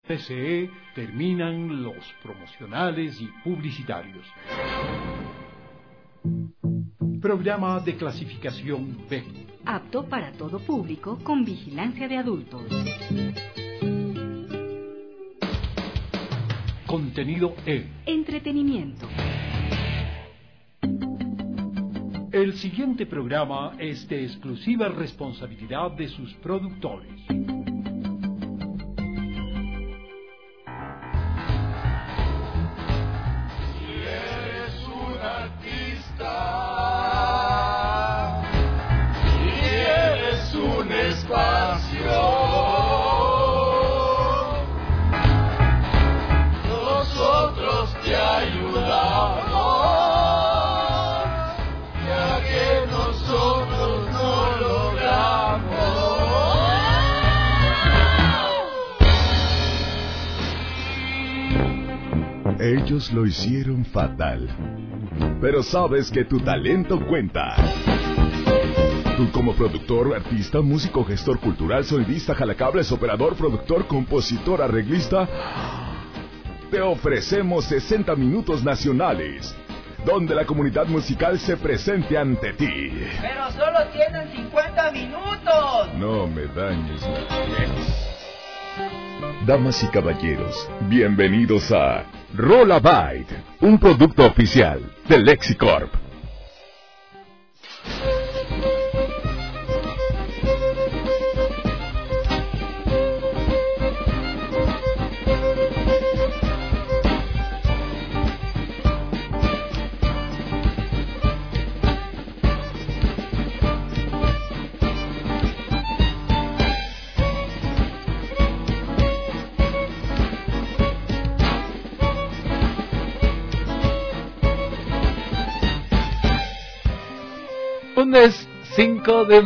TCE terminan los promocionales y publicitarios. Programa de clasificación B. Apto para todo público con vigilancia de adultos. Contenido E. Entretenimiento. El siguiente programa es de exclusiva responsabilidad de sus productores. Ellos lo hicieron fatal, pero sabes que tu talento cuenta. Tú como productor, artista, músico, gestor cultural, sonidista, jalacables, operador, productor, compositor, arreglista, te ofrecemos 60 minutos nacionales, donde la comunidad musical se presente ante ti. ¡Pero solo tienen 50 minutos! No me dañes la piel. Damas y caballeros, bienvenidos a Rollabyte, un producto oficial de Lexicorp. Lunes 5 de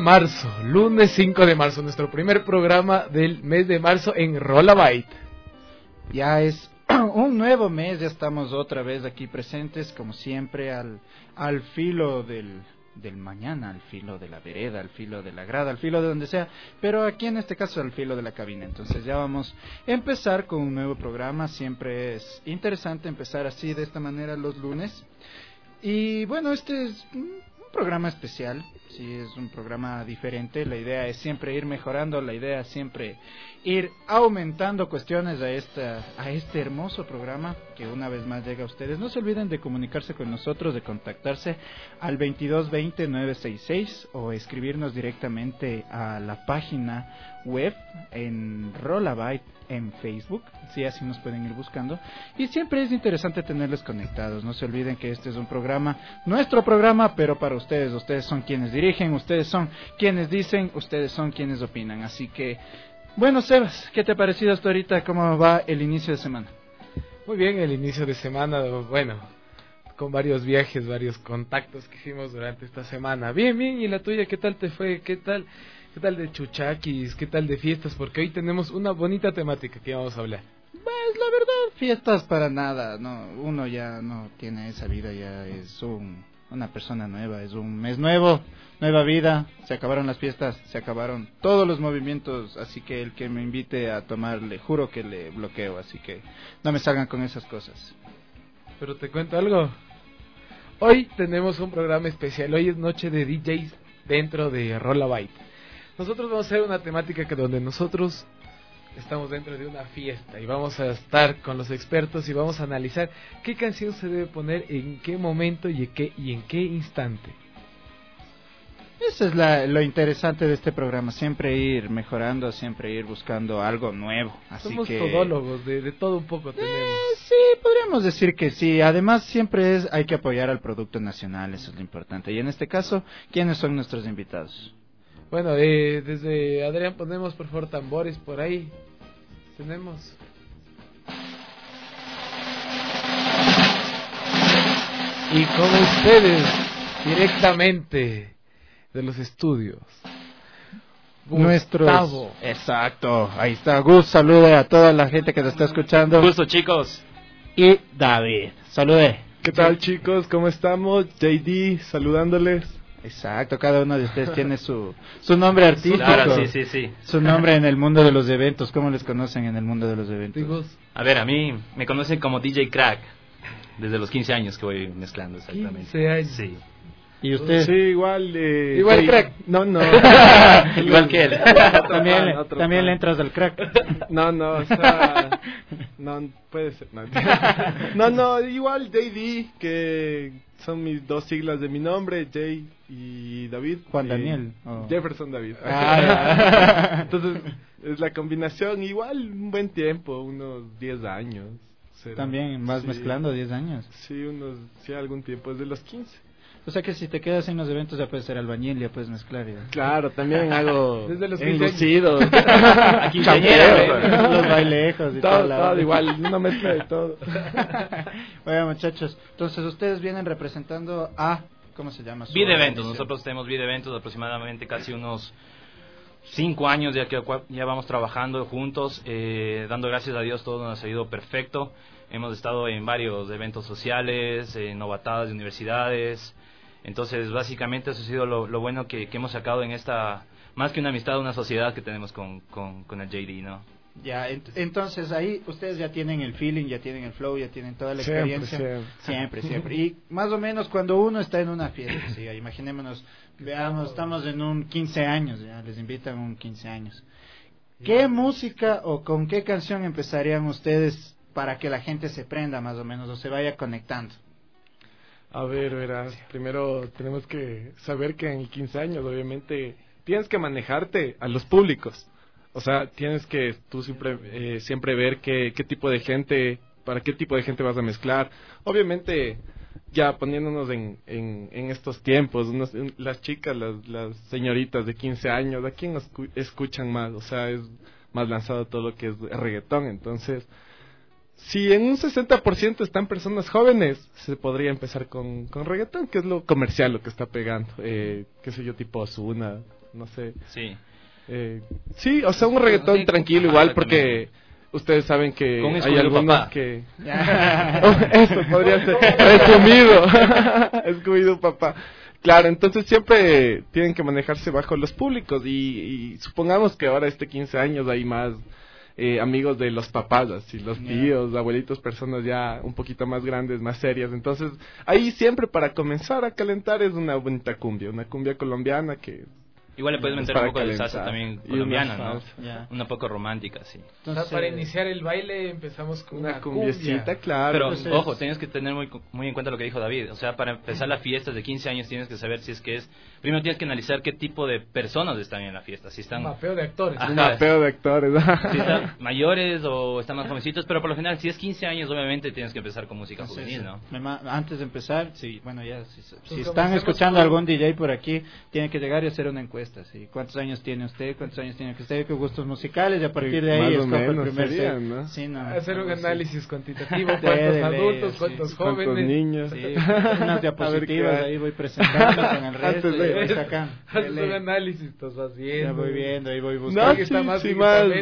marzo, nuestro primer programa del mes de marzo en Rollabyte. Ya es un nuevo mes, ya estamos otra vez aquí presentes, como siempre, al filo del mañana, al filo de la vereda, al filo de la grada, al filo de donde sea, pero aquí en este caso al filo de la cabina. Entonces ya vamos a empezar con un nuevo programa. Siempre es interesante empezar así, de esta manera, los lunes. Y bueno, este es un programa especial, sí, es un programa diferente. La idea es siempre ir mejorando, la idea es siempre ir aumentando cuestiones a este hermoso programa que una vez más llega a ustedes. No se olviden de comunicarse con nosotros, de contactarse al 2220-966 o escribirnos directamente a la página web en Rollabyte en Facebook, sí, así nos pueden ir buscando. Y siempre es interesante tenerles conectados. No se olviden que este es un programa, nuestro programa, pero para ustedes. Ustedes son quienes dirigen, ustedes son quienes dicen, ustedes son quienes opinan. Así que, bueno, Sebas, ¿qué te ha parecido hasta ahorita? ¿Cómo va el inicio de semana? Muy bien, el inicio de semana, bueno, con varios viajes, varios contactos que hicimos durante esta semana. Bien, ¿y la tuya qué tal te fue? ¿Qué tal de chuchaquis? ¿Qué tal de fiestas? Porque hoy tenemos una bonita temática que vamos a hablar. Pues la verdad, fiestas para nada, no, uno ya no tiene esa vida, ya es una persona nueva, es un mes nuevo, nueva vida, se acabaron las fiestas, se acabaron todos los movimientos, así que el que me invite a tomar, le juro que le bloqueo, así que no me salgan con esas cosas. Pero te cuento algo, hoy tenemos un programa especial, hoy es noche de DJs dentro de Rollabyte. Nosotros vamos a hacer una temática que donde nosotros estamos dentro de una fiesta y vamos a estar con los expertos y vamos a analizar qué canción se debe poner en qué momento y en qué instante. Eso es lo interesante de este programa, siempre ir mejorando, siempre ir buscando algo nuevo. Así somos que todólogos, de todo un poco tenemos. Sí, podríamos decir que sí. Además, siempre hay que apoyar al producto nacional, eso es lo importante. Y en este caso, ¿quiénes son nuestros invitados? Bueno, desde Adrián ponemos por favor tambores por ahí. Tenemos. Y con ustedes, directamente de los estudios, Gustavo. Exacto, ahí está Gus, salude a toda la gente que nos está escuchando. Gusto, chicos. Y David, salude. ¿Qué tal, chicos? ¿Cómo estamos? JD, saludándoles. Exacto, cada uno de ustedes tiene su nombre artístico. Claro, sí. Su nombre en el mundo de los eventos. ¿Cómo les conocen en el mundo de los eventos? A ver, a mí me conocen como DJ Crack. Desde los 15 años que voy mezclando, exactamente. 15 años. Sí. ¿Y usted? Sí, igual. Igual Crack. No. Igual que él. También le entras al crack. No, o sea, no puede ser. No, igual JD, que son mis dos siglas de mi nombre, Jay y David. Juan Daniel. Jefferson David. Entonces, es la combinación, igual un buen tiempo, unos 10 años. ¿Será? También vas mezclando 10 años. Sí, algún tiempo, desde los 15. O sea que si te quedas en los eventos ya puedes ser albañil, ya puedes mezclar. Ya. Claro, también hago desde los enlucidos. Aquí Los bailejos y todo igual, una mezcla de todo. Oigan, muchachos, entonces ustedes vienen representando a... ¿Cómo se llama? Vid Eventos. Nosotros tenemos Vid Eventos aproximadamente casi unos 5 años ya que ya vamos trabajando juntos, dando gracias a Dios todo nos ha ido perfecto. Hemos estado en varios eventos sociales, en novatadas de universidades. Entonces básicamente eso ha sido lo bueno que hemos sacado en esta, más que una amistad, una sociedad que tenemos con el JD, ¿no? Ya, entonces ahí ustedes ya tienen el feeling, ya tienen el flow, ya tienen toda la experiencia. Siempre. Y más o menos cuando uno está en una fiesta, ¿sí? Imaginémonos, veamos, estamos en un 15 años, ya les invitan un 15 años. ¿Qué música o con qué canción empezarían ustedes para que la gente se prenda más o menos o se vaya conectando? A ver, verás, primero tenemos que saber que en 15 años obviamente tienes que manejarte a los públicos. O sea, tienes que tú siempre ver qué tipo de gente, para qué tipo de gente vas a mezclar. Obviamente, ya poniéndonos en estos tiempos, las chicas, las señoritas de 15 años, ¿a quién escuchan más? O sea, es más lanzado todo lo que es reggaetón. Entonces, si en un 60% están personas jóvenes, se podría empezar con reggaetón, que es lo comercial, lo que está pegando. Qué sé yo, tipo Ozuna, no sé. Sí. Sí, o sea, un reggaetón tranquilo igual, porque ustedes saben que hay algunos papá. Que... Eso podría ser resumido. Scooby-Doo papá. Claro, entonces siempre tienen que manejarse bajo los públicos y supongamos que ahora 15 años hay más amigos de los papás, así, los tíos, abuelitos, personas ya un poquito más grandes, más serias. Entonces, ahí siempre para comenzar a calentar es una bonita cumbia, una cumbia colombiana que... Igual le puedes meter un poco de salsa también colombiana, ¿no? Una poco romántica, sí. Entonces, para iniciar el baile empezamos con una cumbiecita, claro. Pero, entonces... ojo, tienes que tener muy en cuenta lo que dijo David. O sea, para empezar la fiesta de 15 años tienes que saber si es que es... Primero tienes que analizar qué tipo de personas están en la fiesta. Si están... Un mapeo de actores. Un mapeo de actores. Si están mayores o están más jovencitos, pero por lo general, si es 15 años, obviamente tienes que empezar con música juvenil, ¿no? Antes de empezar, si están escuchando algún DJ por aquí, tienen que llegar y hacer una encuesta, ¿sí? ¿Cuántos años tiene usted? ¿Cuántos años tiene usted? ¿Qué gustos musicales? Y a partir de ahí escoge el primer set, ¿no? Sí, hacer un análisis cuantitativo, cuántos adultos, cuántos jóvenes, cuántos niños. Sí, unas diapositivas ahí voy presentando con el resto y voy sacando. Haces un análisis, estás haciendo. Ya voy viendo, ahí voy buscando. No, sí, está más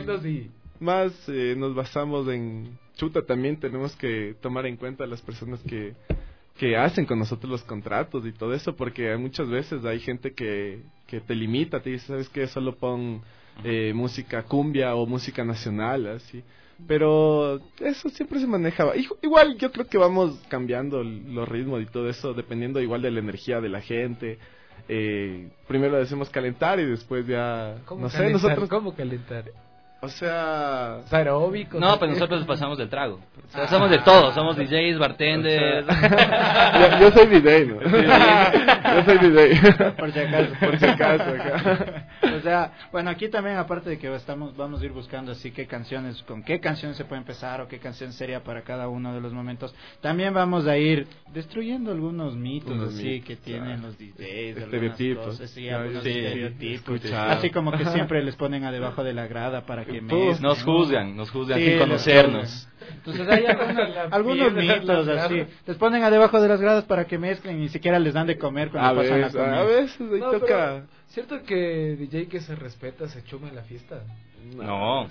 más nos basamos en chuta, también tenemos que tomar en cuenta a las personas que hacen con nosotros los contratos y todo eso, porque muchas veces hay gente que te limita, te dice, ¿sabes qué? Solo pon música cumbia o música nacional, así. Pero eso siempre se manejaba. Igual yo creo que vamos cambiando los ritmos y todo eso, dependiendo igual de la energía de la gente. Primero decimos calentar y después ya... ¿Cómo calentar? O sea... aeróbico. No, pues nosotros pasamos del trago. O sea, somos de todo. Somos DJs, bartenders. Yo soy DJ, ¿no? Yo soy DJ. Por si acaso. Acá. O sea, bueno, aquí también, aparte de que vamos a ir buscando así con qué canciones se puede empezar o qué canción sería para cada uno de los momentos. También vamos a ir destruyendo algunos mitos que tienen los DJs. Estereotipos. Estereotipos. Así como que siempre les ponen a debajo de la grada para que nos juzgan sin conocernos. Entonces hay algunos mitos así. Les ponen a debajo de las gradas para que mezclen y ni siquiera les dan de comer cuando pasan la comida. A veces ahí toca. ¿Cierto que DJ que se respeta se chuma en la fiesta? No.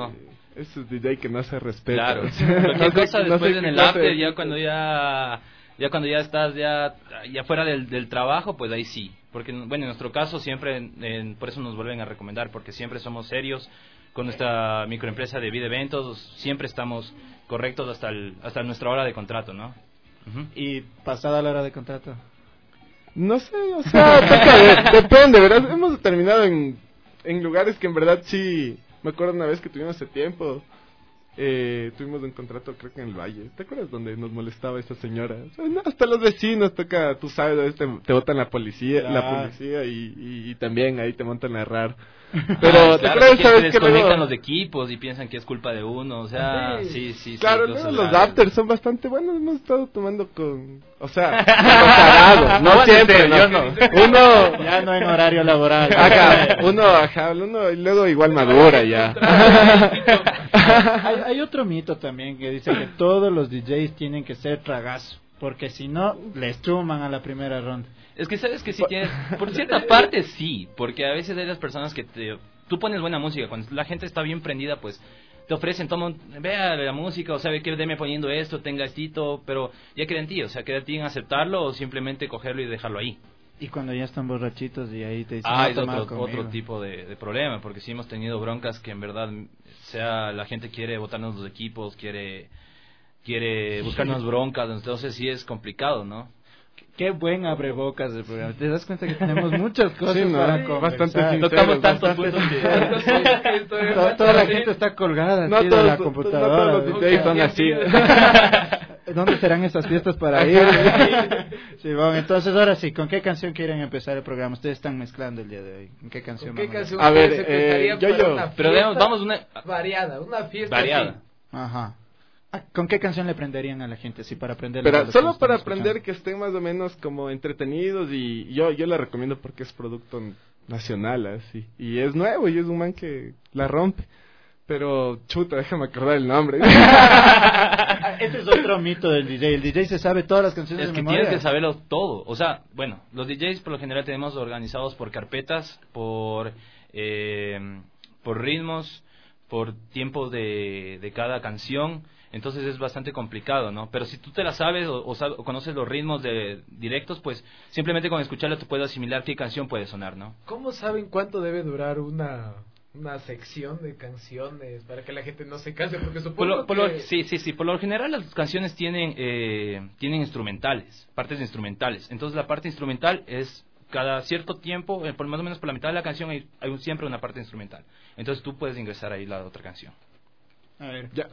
Ese es DJ que no se respeta. Claro. Cualquier cosa después en el after, ya cuando ya Ya cuando ya estás ya fuera del trabajo, pues ahí sí. Porque, bueno, en nuestro caso siempre, por eso nos vuelven a recomendar, porque siempre somos serios con nuestra microempresa de Vida Eventos, siempre estamos correctos hasta nuestra hora de contrato, ¿no? Uh-huh. ¿Y pasada la hora de contrato? No sé, o sea, depende, ¿verdad? Hemos terminado en lugares que en verdad sí. Me acuerdo una vez que tuvimos hace tiempo, tuvimos un contrato creo que en el Valle. ¿Te acuerdas donde nos molestaba esa señora? O sea, no, hasta los vecinos toca, tú sabes, te botan la policía y también ahí te montan a errar. Pero ¿te acuerdas que se desconectan los equipos y piensan que es culpa de uno? O sea, sí. Claro, los afters son bastante buenos. Hemos estado tomando o sea, tarado, no siempre, no. Uno ya no en horario laboral. Uno y luego igual madura ya. Hay otro mito también que dice que todos los DJs tienen que ser tragazo, porque si no les chuman a la primera ronda. Es que sabes que si tienes, por cierta parte sí, porque a veces hay las personas que tú pones buena música, cuando la gente está bien prendida, pues te ofrecen, vea la música, o sabe que deme poniendo esto, tenga estito, pero ya queda en ti, o sea, queda en ti en aceptarlo o simplemente cogerlo y dejarlo ahí. Y cuando ya están borrachitos y ahí te dicen... es otro tipo de problema, porque sí hemos tenido broncas que en verdad, la gente quiere botarnos los equipos, quiere buscarnos broncas, entonces sí es complicado, ¿no? Qué buen abrebocas del programa. ¿Te das cuenta que tenemos muchas cosas para conversar? Tocamos tantos puntos toda la gente está colgada de la computadora. No todos los DJs son así. ¿Dónde serán esas fiestas para ir? Sí, bueno, entonces ahora sí, ¿con qué canción quieren empezar el programa? Ustedes están mezclando el día de hoy. ¿Con qué canción? A ver, pero vamos una fiesta variada. Ajá. ¿Con qué canción le prenderían a la gente así para aprender? Pero solo para aprender, que estén más o menos como entretenidos, y yo la recomiendo porque es producto nacional así, y es nuevo y es un man que la rompe. Pero chuta, déjame acordar el nombre. Ese es otro mito del DJ. El DJ se sabe todas las canciones de memoria. Tienes que saberlo todo. O sea, bueno, los DJs por lo general tenemos organizados por carpetas, por ritmos, por tiempos de cada canción. Entonces es bastante complicado, ¿no? Pero si tú te la sabes o conoces los ritmos directos, pues simplemente con escucharla tú puedes asimilar qué canción puede sonar, ¿no? ¿Cómo saben cuánto debe durar una sección de canciones para que la gente no se canse? Porque supongo Sí, por lo general las canciones tienen instrumentales, partes instrumentales. Entonces la parte instrumental es cada cierto tiempo, por más o menos por la mitad de la canción hay siempre una parte instrumental. Entonces tú puedes ingresar ahí la otra canción. A ver, ya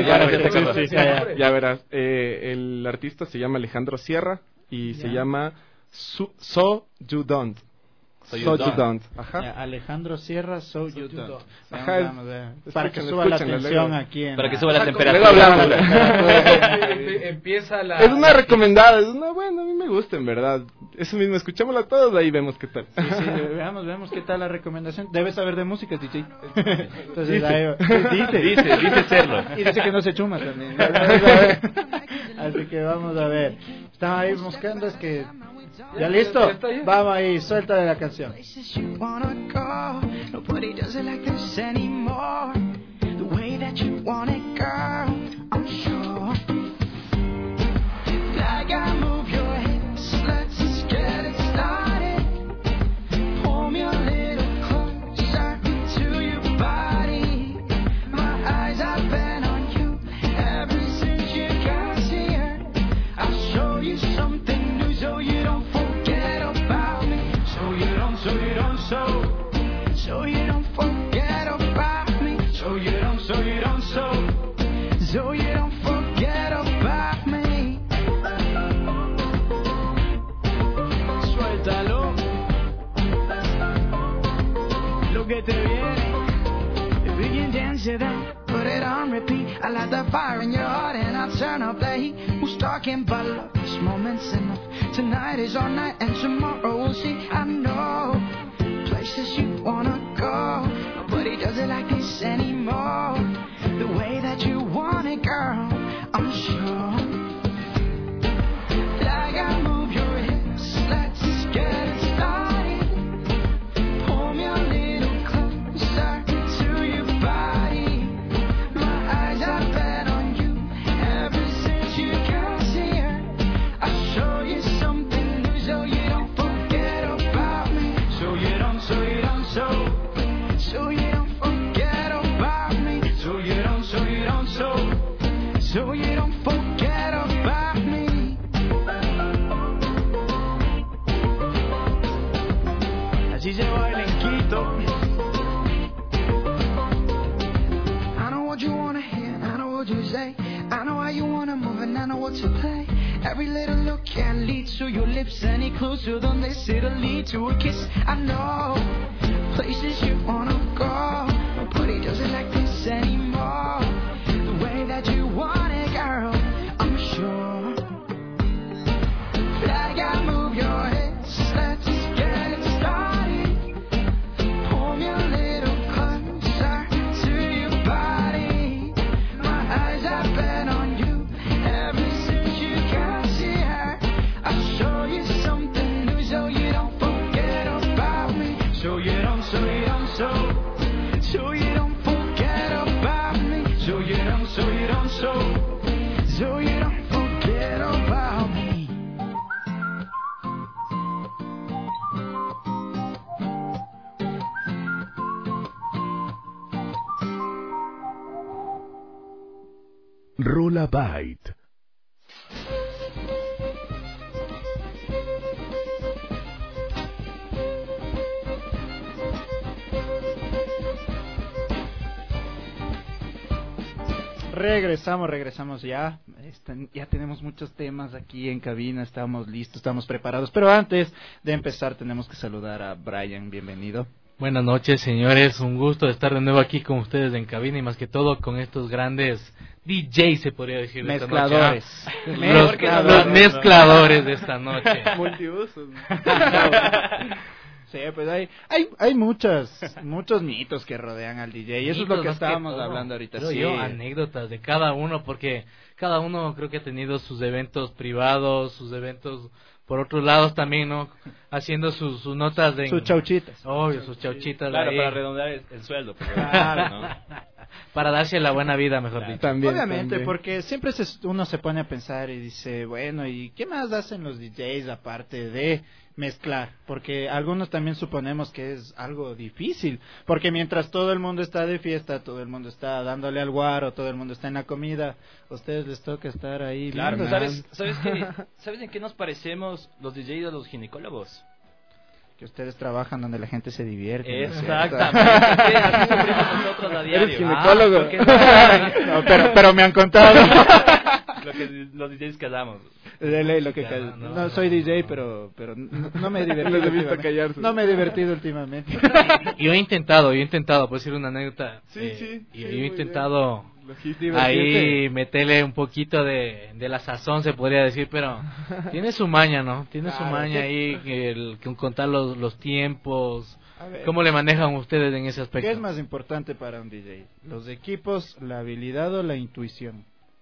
verás, el artista se llama Alejandro Sierra y se llama So You Don't. Ajá. Alejandro Sierra, So You Don't. Ajá. Para que suba la tensión aquí. Para que suba la temperatura. Empieza la... Es una recomendada, bueno, a mí me gusta en verdad. Eso mismo, escuchémosla todos, ahí vemos qué tal. Sí, veamos qué tal la recomendación. Debes saber de música, DJ. Entonces, dice serlo. Y dice que no se chuma también. Así que vamos a ver. Estaba ahí buscando, es que... ¿Ya listo? Vamos ahí, suelta de la canción. Suéltalo. Lo que te viene. If we can dance to that, put it on repeat. I light the fire in your heart and I'll turn up the heat. Who's talking about love? This moment's enough. Tonight is our night and tomorrow we'll see. I know places you wanna go. Nobody does it like this anymore. The way that you want it, girl, I'm sure. Like I move your hips, let's get it started. Pull me a little closer to your body. My eyes have been on you ever since you got here. I so you don't forget about me. Así se baila en Quito. I know what you wanna hear, I know what you say, I know how you wanna move and I know what to play. Every little look can lead to your lips. Any clues to donde it'll lead to a kiss. I know places you wanna go, but it doesn't like this anymore. The way that you want it, girl, I'm sure. Like I move your hips, let's get it started. Pull me a little closer to your body. My eyes have been on you ever since you got here. I'll show you something new so you don't forget about me. So you don't forget about me. So you don't forget about me. Rola Byte. Regresamos ya. Ya tenemos muchos temas aquí en cabina, estamos listos, estamos preparados. Pero antes de empezar tenemos que saludar a Brian, bienvenido. Buenas noches, señores, un gusto estar de nuevo aquí con ustedes en cabina y más que todo con estos grandes DJs, se podría decir, de mezcladores. Esta noche. Los mezcladores de esta noche. Multiusos. Sí, pues hay muchos mitos que rodean al DJ y eso es lo que estábamos hablando ahorita. Sí. Yo, anécdotas de cada uno, porque cada uno creo que ha tenido sus eventos privados, sus eventos por otros lados también, ¿no? Haciendo sus notas de... Sus chauchitas. Obvio, sus chauchitas. Claro, ahí. para redondear el sueldo. Claro, ¿no? Para darse la buena vida, mejor dicho. Obviamente, porque siempre uno se pone a pensar y dice, bueno, ¿y qué más hacen los DJs aparte de mezclar? Porque algunos también suponemos que es algo difícil, porque mientras todo el mundo está de fiesta, todo el mundo está dándole al guaro, todo el mundo está en la comida, a ustedes les toca estar ahí. Claro, ¿sabes en qué nos parecemos los DJs a los ginecólogos? Que ustedes trabajan donde la gente se divierte. Exactamente. Así sufrimos nosotros a diario. ¿Eres ginecólogo? No, pero me han contado. Los DJs que hablamos. De ley, lo que no soy DJ, pero no me he divertido. No me he divertido últimamente. Yo he intentado, puedo decir una anécdota. Sí, yo he intentado ahí meterle un poquito de la sazón, se podría decir, pero tiene su maña, ¿no? Tiene su maña ahí, que contar los tiempos. ¿Cómo le manejan ustedes en ese aspecto? ¿Qué es más importante para un DJ? ¿Los equipos, la habilidad o la intuición?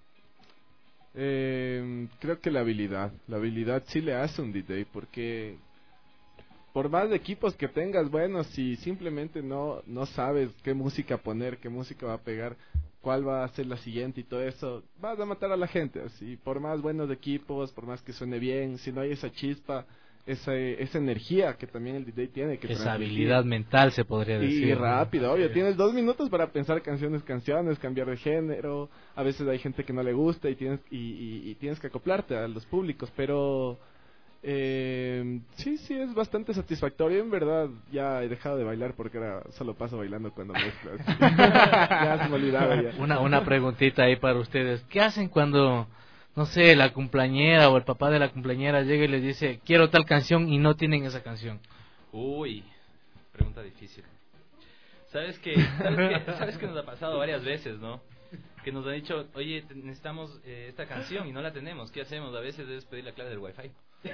Creo que la habilidad sí le hace un DJ, porque por más equipos que tengas, bueno, si simplemente no sabes qué música poner, qué música va a pegar, cuál va a ser la siguiente y todo eso, vas a matar a la gente. Así, por más buenos equipos, por más que suene bien, si no hay esa chispa, esa energía que también el DJ tiene que esa habilidad mental, se podría decir. Y rápido, obvio, tienes 2 minutos para pensar canciones, cambiar de género. A veces hay gente que no le gusta y tienes que acoplarte a los públicos, pero sí, es bastante satisfactorio. En verdad, ya he dejado de bailar porque ahora solo paso bailando cuando mezclas. Ya se me olvidaba ya. Una preguntita ahí para ustedes. ¿Qué hacen cuando, no sé, la cumpleañera o el papá de la cumpleañera llega y les dice, quiero tal canción, y no tienen esa canción? Uy, pregunta difícil. ¿Sabes que nos ha pasado varias veces, no? Que nos han dicho, oye, necesitamos esta canción y no la tenemos. ¿Qué hacemos? A veces es pedir la clave del Wi-Fi.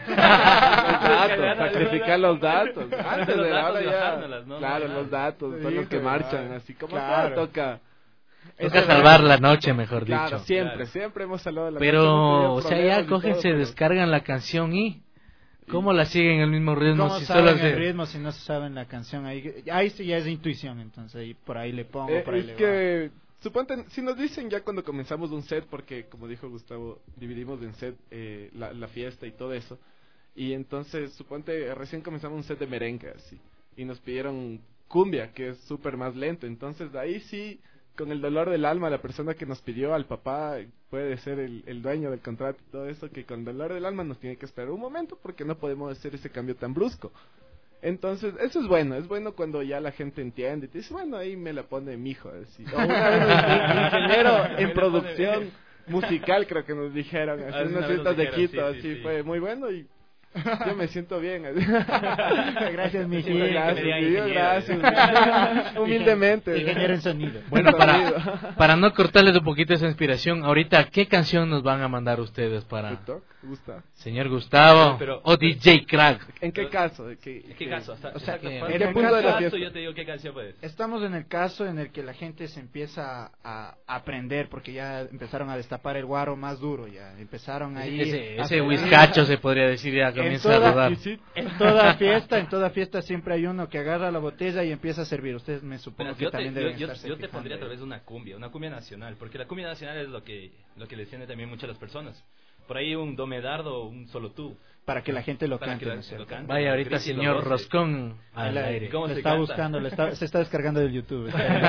Sacrificar los datos. Antes de ahora ya. ¿no? Claro, los datos son los que marchan, así como toca. Toca salvar la noche, mejor dicho. Claro, siempre hemos salvado la noche. Pero, o sea, ya cogen, se descargan la canción y... ¿Cómo la siguen el mismo ritmo? ¿Cómo saben el ritmo si no se saben la canción? Ahí sí ya es intuición, entonces ahí por ahí le pongo, por ahí es le que, suponte, si nos dicen ya cuando comenzamos un set, porque como dijo Gustavo, dividimos en set la fiesta y todo eso, y entonces, suponte, recién comenzamos un set de merengue, así, y nos pidieron cumbia, que es súper más lento, entonces de ahí sí con el dolor del alma, la persona que nos pidió al papá puede ser el dueño del contrato y todo eso, que con el dolor del alma nos tiene que esperar un momento porque no podemos hacer ese cambio tan brusco. Entonces, eso es bueno cuando ya la gente entiende y te dice, bueno, ahí me la pone mi hijo. Así. O una vez un ingeniero en producción musical, creo que nos dijeron, así, unas fiestas de Quito, así, fue muy bueno y yo me siento bien. Gracias, mi hijo. Gracias. Humildemente. Ingeniero en sonido. Bueno, para no cortarles un poquito esa inspiración, ahorita, ¿qué canción nos van a mandar ustedes para señor Gustavo o DJ Crack? ¿En qué caso? ¿En qué caso? O sea, ¿en qué punto de la fiesta? Yo te digo qué canción puedes. Estamos en el caso en el que la gente se empieza a aprender, porque ya empezaron a destapar el guaro más duro, ya empezaron ahí. Ese whiskacho se podría decir ya comienza a rodar. En toda fiesta siempre hay uno que agarra la botella y empieza a servir. Ustedes me supongo que también deben estarse yo te pondría a fijando través de una cumbia nacional, porque la cumbia nacional es lo que les tiene también mucho a las personas. Por ahí un do me dardo, un solo tú. Para que la gente lo cante. Vaya, ahorita señor Roscón al aire. ¿Cómo se está buscando? Se está descargando del YouTube.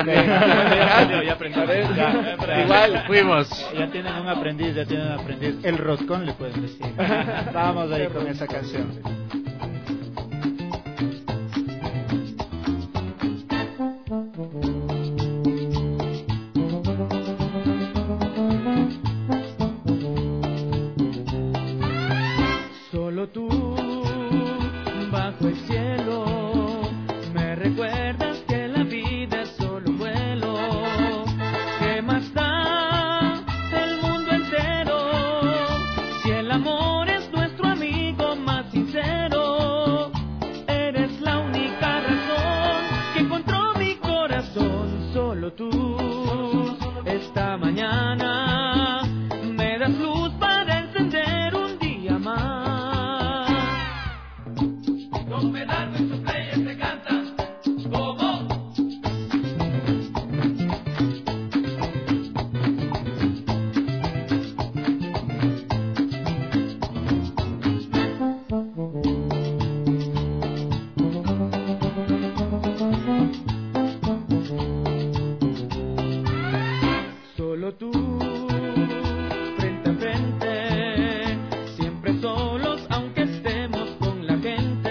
Igual fuimos. Ya tienen un aprendiz. El Roscón le pueden decir. Vamos ahí con esa canción. Tú, bajo el cielo, me recuerdas que la vida es solo un vuelo. ¿Qué más da el mundo entero si el amor es nuestro amigo más sincero? Eres la única razón que encontró mi corazón. Solo tú, esta mañana, me das luz para encender un día más. Me dan nuestros players te cantan como solo tú, frente a frente, siempre solos aunque estemos con la gente.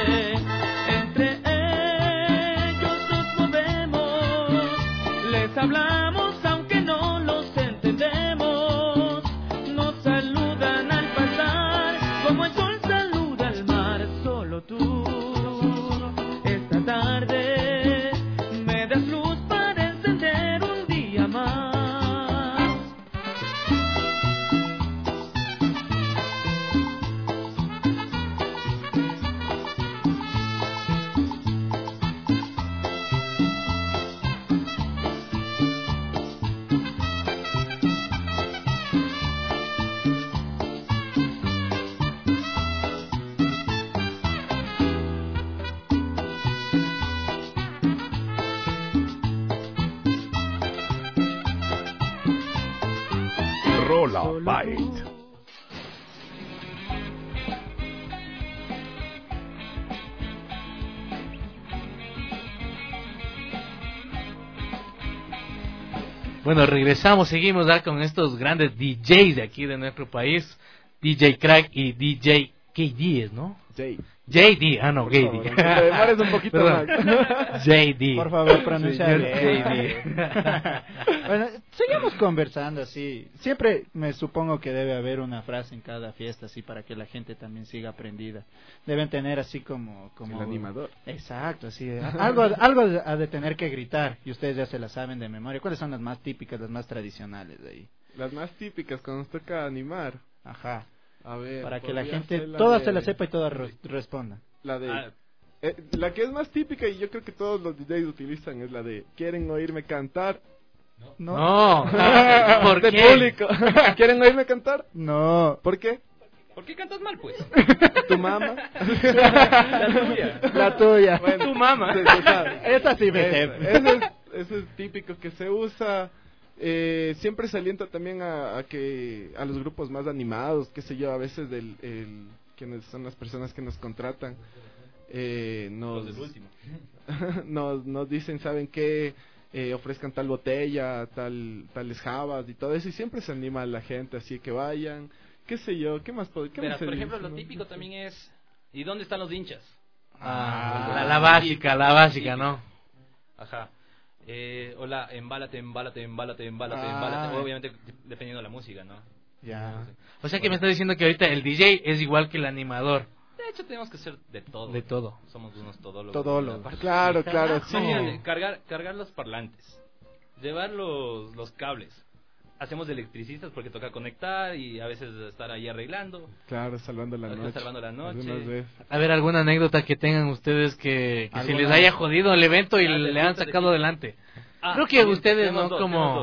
Hablamos aunque no los entendemos, nos saludan al pasar como el sol saluda al mar. Solo tú, esta tarde, me das luz para encender un día más. Rola Byte. Bueno, regresamos, seguimos ya con estos grandes DJs de aquí de nuestro país, DJ Crack y DJ KD, ¿no? JD, no, KD. Te demores un poquito más. JD. Por favor, pronuncia bien. Bueno, sigamos conversando así. Siempre me supongo que debe haber una frase en cada fiesta así para que la gente también siga aprendida. Deben tener así como el animador. Exacto, así. Algo ha de tener que gritar y ustedes ya se la saben de memoria. ¿Cuáles son las más típicas, las más tradicionales de ahí? Las más típicas cuando nos toca animar. Ajá. A ver, para que la gente toda se la sepa y toda responda. La de la que es más típica y yo creo que todos los DJs utilizan es la de ¿quieren oírme cantar? No. ¿Por qué? Público. ¿Quieren oírme cantar? No. ¿Por qué? ¿Por qué cantas mal, pues? ¿Tu mamá? La tuya. Bueno, tu mamá. Esa sí me sé. Eso es típico que se usa. Siempre se alienta también a los grupos más animados, qué sé yo, a veces quienes son las personas que nos contratan nos dicen, ¿saben qué? ofrezcan tal botella, tales jabas y todo eso, y siempre se anima a la gente, así que vayan, qué sé yo, qué más puedo, qué Verás, más se por dice, ejemplo, lo ¿no? típico también es, ¿y dónde están los hinchas? La básica, ¿no? Ajá. Hola, embálate. Obviamente, dependiendo de la música, ¿no? Ya. O sea que me está diciendo que ahorita el DJ es igual que el animador. De hecho, tenemos que ser de todo. De todo. Somos unos todólogos. Todólogos. Claro, sí. Imagínate, cargar los parlantes, llevar los cables. Hacemos de electricistas porque toca conectar y a veces estar ahí arreglando. Claro, salvando la noche. Algunas veces. A ver, alguna anécdota que tengan ustedes que se les haya jodido el evento y le han sacado adelante. Creo que ustedes, ¿no?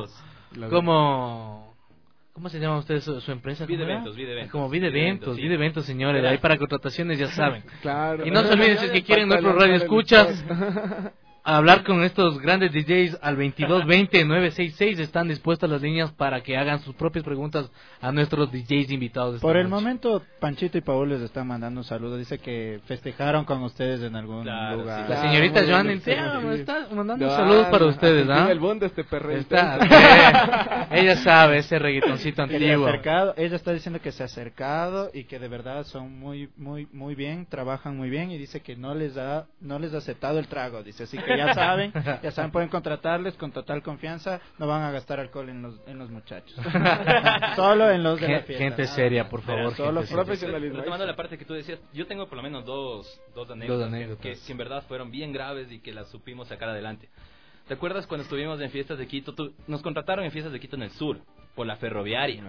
¿Cómo se llama ustedes su empresa? Videventos. Como Videventos, sí. Señores. Ahí para contrataciones ya saben. Claro. Y no se olviden, si es que quieren nuestros radioescuchas, a hablar con estos grandes DJs al 2220-966. Están dispuestas las líneas para que hagan sus propias preguntas a nuestros DJs invitados. Por el momento, Panchito y Paul les están mandando un saludo. Dice que festejaron con ustedes en algún lugar. Sí. La señorita Joan Entea me está mandando saludos para ustedes, ¿ah? El boom de este perrito. Ella sabe ese reggaetoncito antiguo. Ella está diciendo que se ha acercado y que de verdad son muy bien, trabajan muy bien, y dice que no les ha aceptado el trago. Dice, así que ya saben, pueden contratarles con total confianza, no van a gastar alcohol en los muchachos. Solo en los de la fiesta. Gente seria, por favor. Solo profesionalismo. Retomando la parte que tú decías, yo tengo por lo menos dos anécdotas que en verdad fueron bien graves y que las supimos sacar adelante. ¿Te acuerdas cuando estuvimos en fiestas de Quito? Nos contrataron en fiestas de Quito en el sur, por la ferroviaria.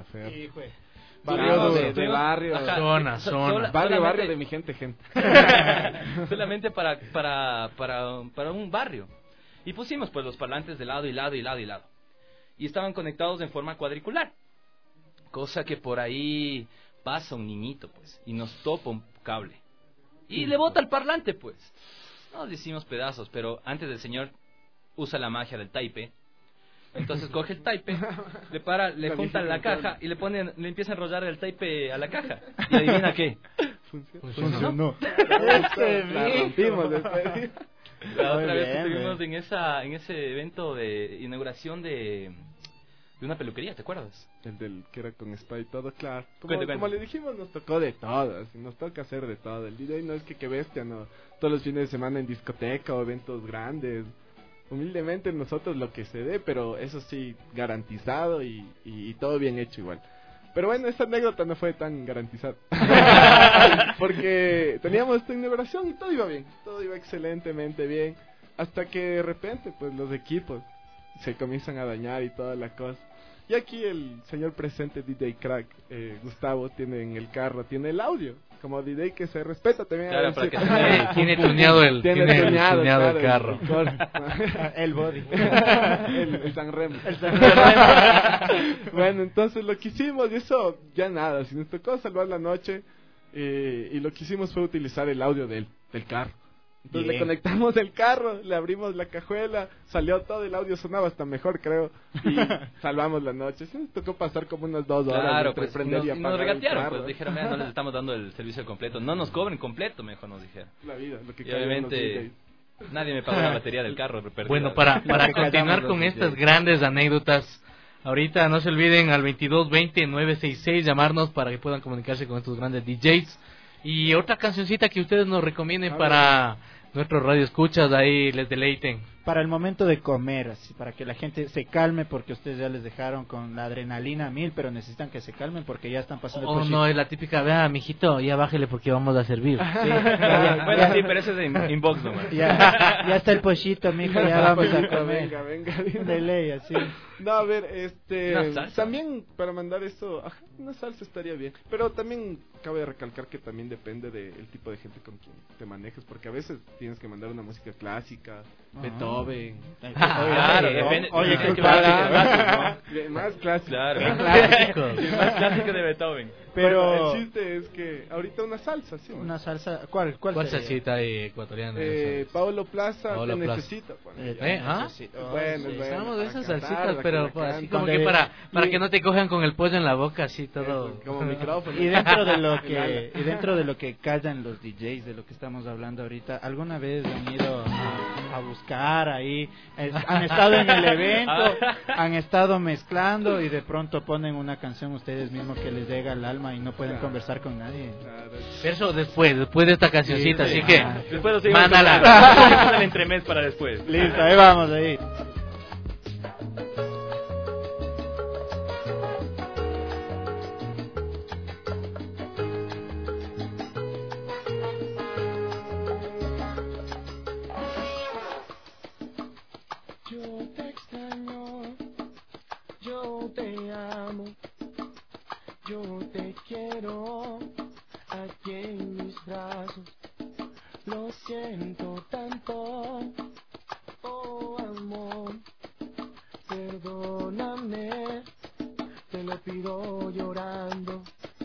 Barrio de barrio. Ajá, zona. Barrio de mi gente. Solamente para un barrio. Y pusimos pues los parlantes de lado y lado. Y estaban conectados en forma cuadricular. Cosa que por ahí pasa un niñito, pues, y nos topa un cable. Y le bota el parlante, pues. Nos hicimos pedazos, pero antes el señor usa la magia del taipe. Entonces coge el taipe, le juntan la caja y le empieza a enrollar el taipe a la caja. ¿Y adivina qué? Funcionó. La rompimos después. La otra vez estuvimos en ese evento de inauguración de una peluquería, ¿te acuerdas? El del que era con spa y todo, claro. Cuente. Como le dijimos, nos tocó de todo, así, nos toca hacer de todo. El DJ no es que bestia, no. Todos los fines de semana en discoteca o eventos grandes. Humildemente nosotros lo que se dé, pero eso sí, garantizado y todo bien hecho igual. Pero bueno, esta anécdota no fue tan garantizada. Porque teníamos esta inauguración y todo iba bien. Todo iba excelentemente bien. Hasta que de repente, pues los equipos se comienzan a dañar y toda la cosa. Y aquí el señor presente, DJ Crack, Gustavo, tiene en el carro, tiene el audio. Como DJ que se respeta también. Claro, para que tiene tuneado el carro. El body. el San Remo. Bueno, entonces lo que hicimos, y eso ya nada, si nos tocó salvar la noche, y lo que hicimos fue utilizar el audio del carro. Entonces le conectamos el carro, le abrimos la cajuela, salió todo, el audio sonaba hasta mejor, creo, y salvamos la noche. Sí, nos tocó pasar como unas 2 horas. Claro, pues nos regatearon, pues dijeron, no les estamos dando el servicio completo, no nos cobren completo, mejor nos dijeron. La vida, lo que y obviamente nadie me pagó la batería del carro. Bueno, para continuar con estas grandes anécdotas, ahorita no se olviden al 2220-966 llamarnos para que puedan comunicarse con estos grandes DJs. Y otra cancioncita que ustedes nos recomienden para nuestros radioescuchas, ahí les deleiten. Para el momento de comer, así, para que la gente se calme, porque ustedes ya les dejaron con la adrenalina a 1000, pero necesitan que se calmen porque ya están pasando el no, es la típica, vea, mijito, ya bájele porque vamos a servir. Sí, bueno, sí, pero eso es en inbox nomás. Ya está el pollito, mijo, ya vamos a comer. Venga. De ley, así. No, a ver, también para mandar eso, una salsa estaría bien, pero también cabe recalcar que también depende del tipo de gente con quien te manejes, porque a veces tienes que mandar una música clásica, Beethoven. Claro, depende. Oye, más clásico. Claro, más clásico de Beethoven. Pero bueno, el chiste es que ahorita una salsa, sí. Una salsa, ¿cuál salsita ecuatoriana? Paulo Plaza, Paulo te Plaza. necesito. Bueno, estamos de esas salsitas, pero así como que para que no te cojan con el pollo en la boca, así todo. Como micrófono. Y dentro de lo que callan los DJs, de lo que estamos hablando ahorita, ¿alguna vez han ido a a buscar ahí, han estado en el evento, han estado mezclando y de pronto ponen una canción ustedes mismos que les llega al alma y no pueden conversar con nadie. Pero eso después de esta cancioncita, Sí, así que Después lo seguimos mándala. el entremés para después. Listo, ahí vamos, ahí. Yo te extraño, yo te amo, yo te quiero aquí en mis brazos. Lo siento tanto, oh amor, perdóname, te lo pido llorando.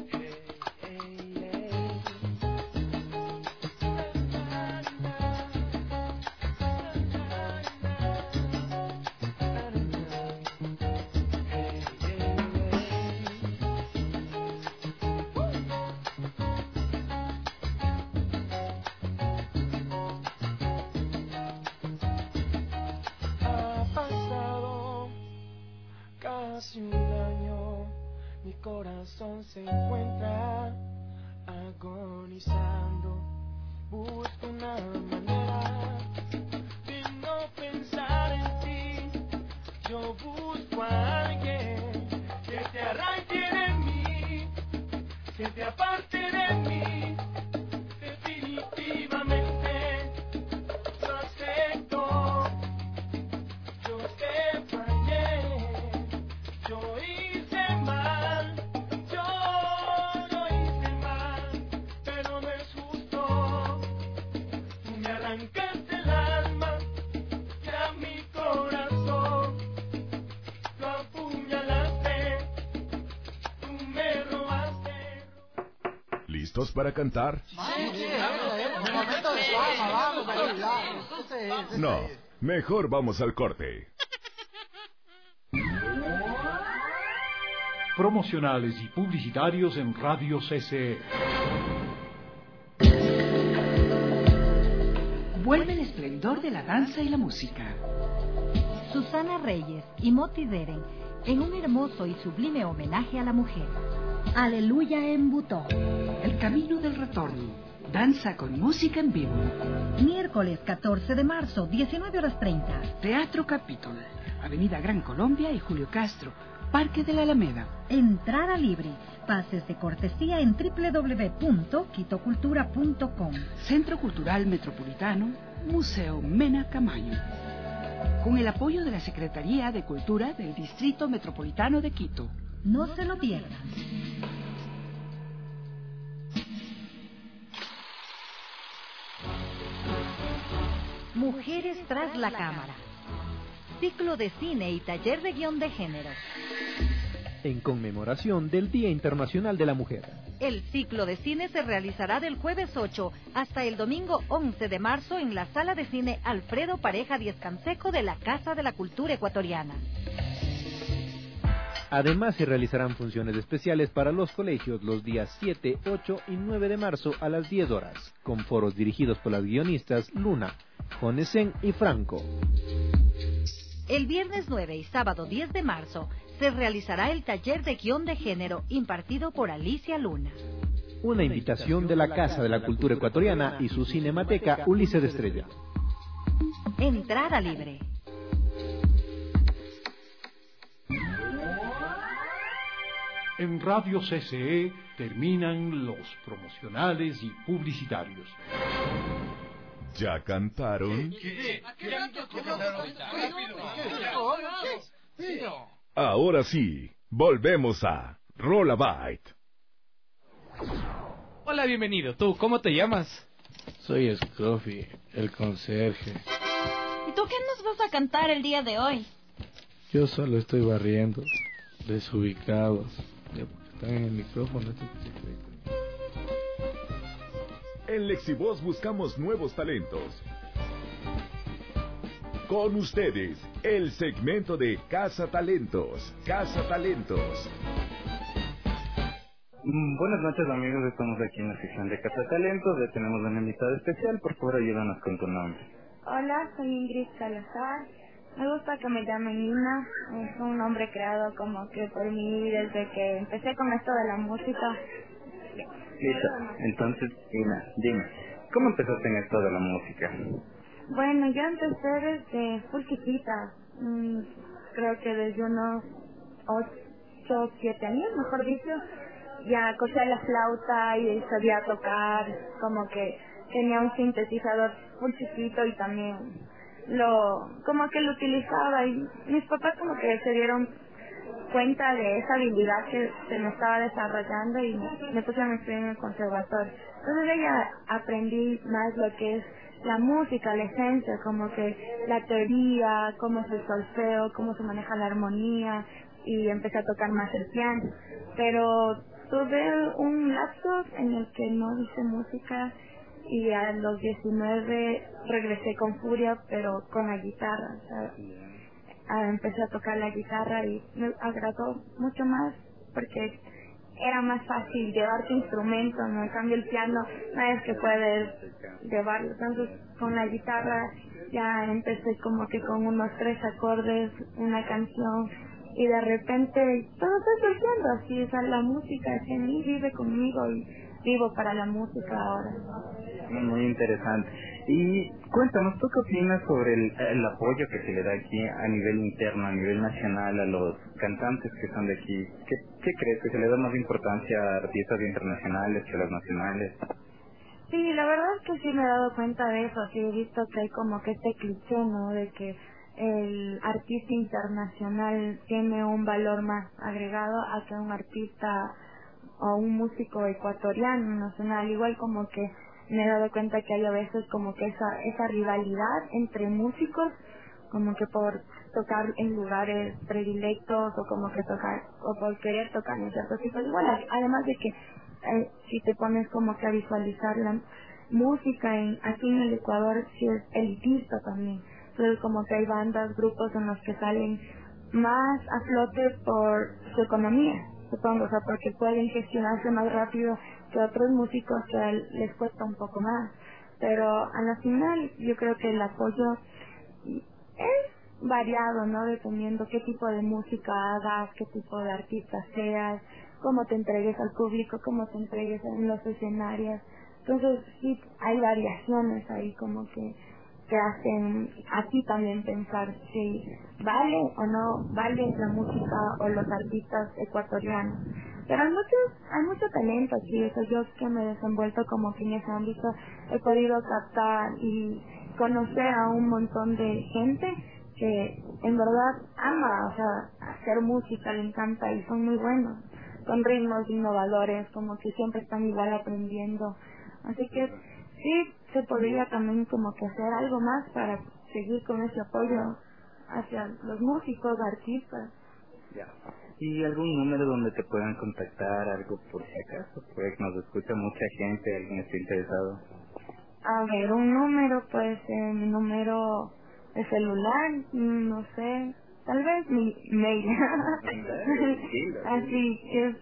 Casi un año, mi corazón se encuentra agonizando. Busco una manera de no pensar en ti. Yo busco a alguien que te arranque de mí, que te aparte de mí. Definitivamente lo acepto. Yo te fallé. Yo hice mal, yo lo hice mal, pero no es justo. Tú me arrancaste el alma y a mi corazón lo apuñalaste, tú me robaste. ¿Listos para cantar? No, mejor vamos al corte. Promocionales y publicitarios en Radio CCE. Vuelve el esplendor de la danza y la música. Susana Reyes y Moti Deren en un hermoso y sublime homenaje a la mujer. Aleluya en Butó. El camino del retorno. Danza con música en vivo. Miércoles 14 de marzo, 19:30. Teatro Capitol. Avenida Gran Colombia y Julio Castro. Parque de la Alameda. Entrada libre. Pases de cortesía en www.quitocultura.com. Centro Cultural Metropolitano, Museo Mena Camaño. Con el apoyo de la Secretaría de Cultura del Distrito Metropolitano de Quito. No se lo pierdan. Mujeres tras la cámara. Ciclo de cine y taller de guión de género. En conmemoración del Día Internacional de la Mujer. El ciclo de cine se realizará del jueves 8 hasta el domingo 11 de marzo en la Sala de Cine Alfredo Pareja Díez Canseco de la Casa de la Cultura Ecuatoriana. Además se realizarán funciones especiales para los colegios los días 7, 8 y 9 de marzo a las 10 horas, con foros dirigidos por las guionistas Luna, Jonesen y Franco. El viernes 9 y sábado 10 de marzo se realizará el taller de guión de género impartido por Alicia Luna. Una invitación de la Casa de la Cultura Ecuatoriana y su cinemateca Ulises de Estrella. Entrada libre. En Radio CCE terminan los promocionales y publicitarios. ¿Ya cantaron? Ahora sí, volvemos a Rollabyte. Hola, bienvenido. ¿Tú cómo te llamas? Soy Scruffy, el conserje. ¿Y tú qué nos vas a cantar el día de hoy? Yo solo estoy barriendo, desubicados. Ya porque están en el micrófono. En Lexivoz buscamos nuevos talentos. Con ustedes, el segmento de Casa Talentos. Casa Talentos. Buenas noches, amigos, estamos aquí en la sección de Casa Talentos. Ya tenemos una invitada especial, por favor ayúdanos con tu nombre. Hola, soy Ingrid Salazar. Me gusta que me llamen Nina. Es un nombre creado como que por mí desde que empecé con esto de la música. Listo. Entonces, Nina, dime, ¿cómo empezaste en esto de la música? Bueno, yo empecé desde full chiquita. Creo que desde unos 8, 7 años, mejor dicho. Ya cogía la flauta y sabía tocar, como que tenía un sintetizador muy chiquito y también como que lo utilizaba, y mis papás como que se dieron cuenta de esa habilidad que se me estaba desarrollando y me pusieron a estudiar en el conservatorio. Entonces ya aprendí más lo que es la música, la esencia, como que la teoría, cómo es el solfeo, cómo se maneja la armonía, y empecé a tocar más el piano. Pero tuve un lapso en el que no hice música y a los 19 regresé con furia, pero con la guitarra. O sea, empecé a tocar la guitarra y me agradó mucho más porque era más fácil llevar tu instrumento, ¿no? En cambio el piano no es que puedes llevarlo. Entonces con la guitarra ya empecé como que con unos 3 acordes, una canción, y de repente todo está surgiendo así. O sea, la música es en mí, vive conmigo y vivo para la música ahora. Muy interesante. Y cuéntanos, ¿tú qué opinas sobre el apoyo que se le da aquí a nivel interno, a nivel nacional, a los cantantes que son de aquí? ¿Qué crees? ¿Que se le da más importancia a artistas internacionales que a los nacionales? Sí, la verdad es que sí me he dado cuenta de eso. Sí, he visto que hay como que este cliché, ¿no? De que el artista internacional tiene un valor más agregado a que un artista o un músico ecuatoriano nacional. Igual como que me he dado cuenta que hay a veces como que esa rivalidad entre músicos, como que por tocar en lugares predilectos o como que tocar o por querer tocar en ciertos tipos. Igual, además de que si te pones como que a visualizar la música aquí en el Ecuador, sí es elitista también. Entonces como que hay bandas, grupos en los que salen más a flote por su economía, supongo, o sea, porque pueden gestionarse más rápido que otros músicos que les cuesta un poco más. Pero a la final yo creo que el apoyo es variado, ¿no? Dependiendo qué tipo de música hagas, qué tipo de artista seas, cómo te entregues al público, cómo te entregues en los escenarios. Entonces sí hay variaciones ahí como que hacen aquí también pensar si vale o no vale la música o los artistas ecuatorianos. Pero hay mucho talento aquí. Eso yo que me he desenvuelto como que en ese ámbito he podido captar y conocer a un montón de gente que en verdad ama, o sea, hacer música, le encanta y son muy buenos, con ritmos innovadores, como que siempre están igual aprendiendo. Así que sí, se podría también como que hacer algo más para seguir con ese apoyo hacia los músicos, artistas. Ya. ¿Y algún número donde te puedan contactar, algo por si acaso? Pues nos escucha mucha gente, alguien está interesado. A ver, un número, pues mi número de celular, no sé, tal vez mi mail. Así es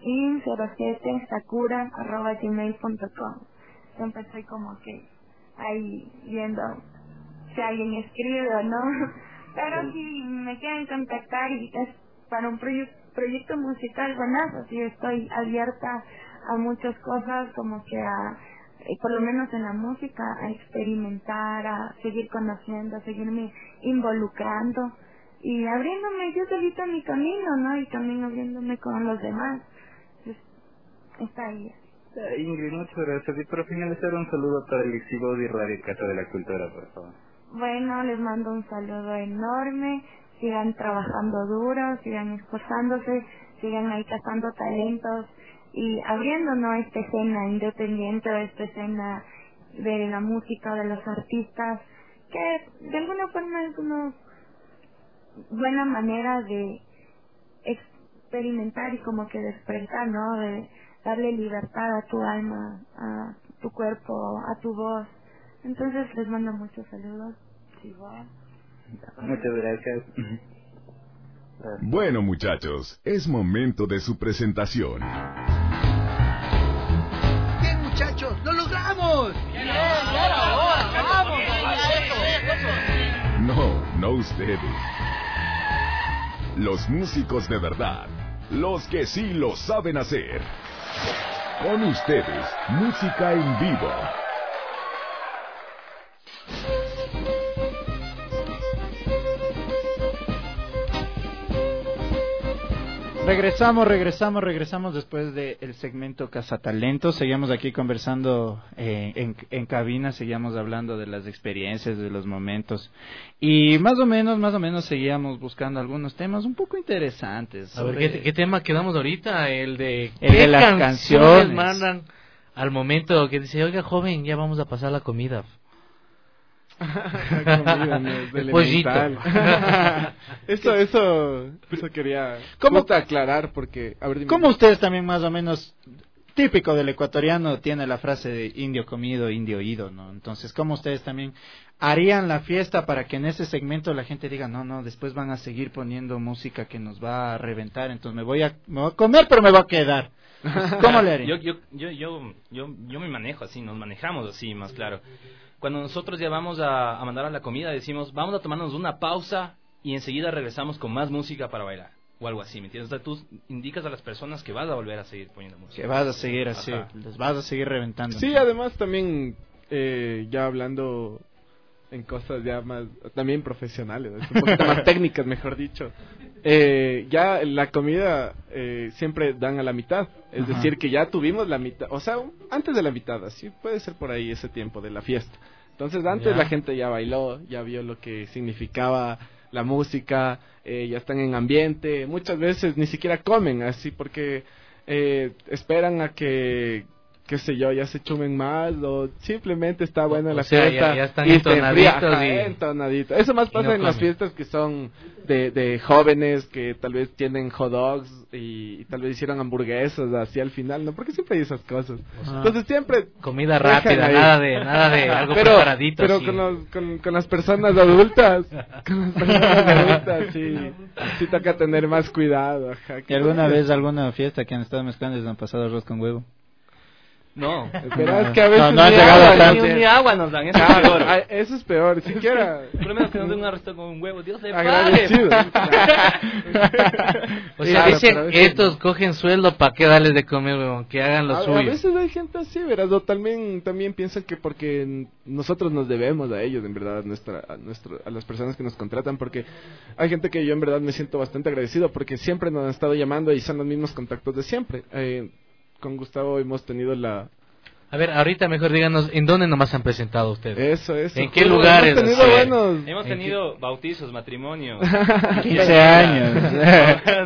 in07sakura@gmail.com. Siempre estoy como que ahí viendo si alguien escribe o no. Pero si me quieren contactar y es para un proyecto musical, buenazo, sí, estoy abierta a muchas cosas, como que por lo menos en la música, a experimentar, a seguir conociendo, a seguirme involucrando y abriéndome yo solita mi camino, ¿no? Y también abriéndome con los demás. Entonces, está ahí. Ingrid, muchas gracias. Y para finalizar, un saludo para el Exibos y Radio Casa de la Cultura, por favor. Bueno, les mando un saludo enorme. Sigan trabajando duro, sigan esforzándose, sigan ahí cazando talentos y abriéndonos esta escena independiente, esta escena de la música, de los artistas, que de alguna forma es una buena manera de experimentar y como que despertar, ¿no? De darle libertad a tu alma, a tu cuerpo, a tu voz. Entonces les mando muchos saludos. Muchas gracias. Bueno, muchachos, es momento de su presentación. ¡Bien, muchachos! ¡Lo logramos! ¡Bien! ¡Vamos! ustedes. Los músicos de verdad, los que sí lo saben hacer. Con ustedes, música en vivo. Regresamos después del segmento Cazatalentos. Seguimos aquí conversando en cabina, seguíamos hablando de las experiencias, de los momentos. Y más o menos seguíamos buscando algunos temas un poco interesantes. A ver, ¿qué tema quedamos ahorita? El de las canciones mandan al momento que dice, oiga, joven, ya vamos a pasar la comida. El pollito. Eso quería aclarar porque... A ver, dime. ¿Cómo ustedes también más o menos, típico del ecuatoriano, tiene la frase de indio comido, indio oído, ¿no? Entonces, ¿cómo ustedes también harían la fiesta para que en ese segmento la gente diga, no, después van a seguir poniendo música que nos va a reventar, entonces me voy a comer, pero me voy a quedar? ¿Cómo le harían? Yo me manejo así, nos manejamos así, más claro. Cuando nosotros ya vamos a mandar a la comida, decimos, vamos a tomarnos una pausa y enseguida regresamos con más música para bailar. O algo así, ¿me entiendes? O sea, tú indicas a las personas que vas a volver a seguir poniendo música. Que vas a seguir así, les vas a seguir reventando. Sí, además también, ya hablando en cosas ya más, también profesionales, un poquito más técnicas, mejor dicho. Ya la comida siempre dan a la mitad. Es decir, que ya tuvimos la mitad, o sea, antes de la mitad, así puede ser por ahí ese tiempo de la fiesta. Entonces antes la gente ya bailó, ya vio lo que significaba la música, ya están en ambiente, muchas veces ni siquiera comen así porque esperan a que, qué sé yo, ya se chumen más o simplemente está buena la fiesta ya están entonaditos entonadito. Eso más pasa en las fiestas que son de jóvenes que tal vez tienen hot dogs y tal vez hicieron hamburguesas así al final, ¿no? Porque siempre hay esas cosas. Entonces siempre comida rápida, nada de algo preparadito. Pero con las personas adultas, sí toca tener más cuidado. ¿Y alguna vez alguna fiesta que han estado mezclando les han pasado arroz con huevo? No, pero es que a veces no ha llegado ni agua nos dan, eso es peor. Eso es peor, siquiera. Por lo menos que nos den un arroz con un huevo, Dios le pague. O sea, dicen, estos cogen sueldo, ¿para qué darles de comer, huevón? Que hagan lo suyo. A veces hay gente así, verás, o también piensan que porque nosotros nos debemos a ellos, en verdad, a las personas que nos contratan, porque hay gente que yo en verdad me siento bastante agradecido, porque siempre nos han estado llamando y son los mismos contactos de siempre. Con Gustavo hemos tenido la... A ver, ahorita mejor díganos, ¿en dónde nomás han presentado ustedes? Eso. ¿En qué lugares? Hemos tenido bautizos, matrimonios. 15 años.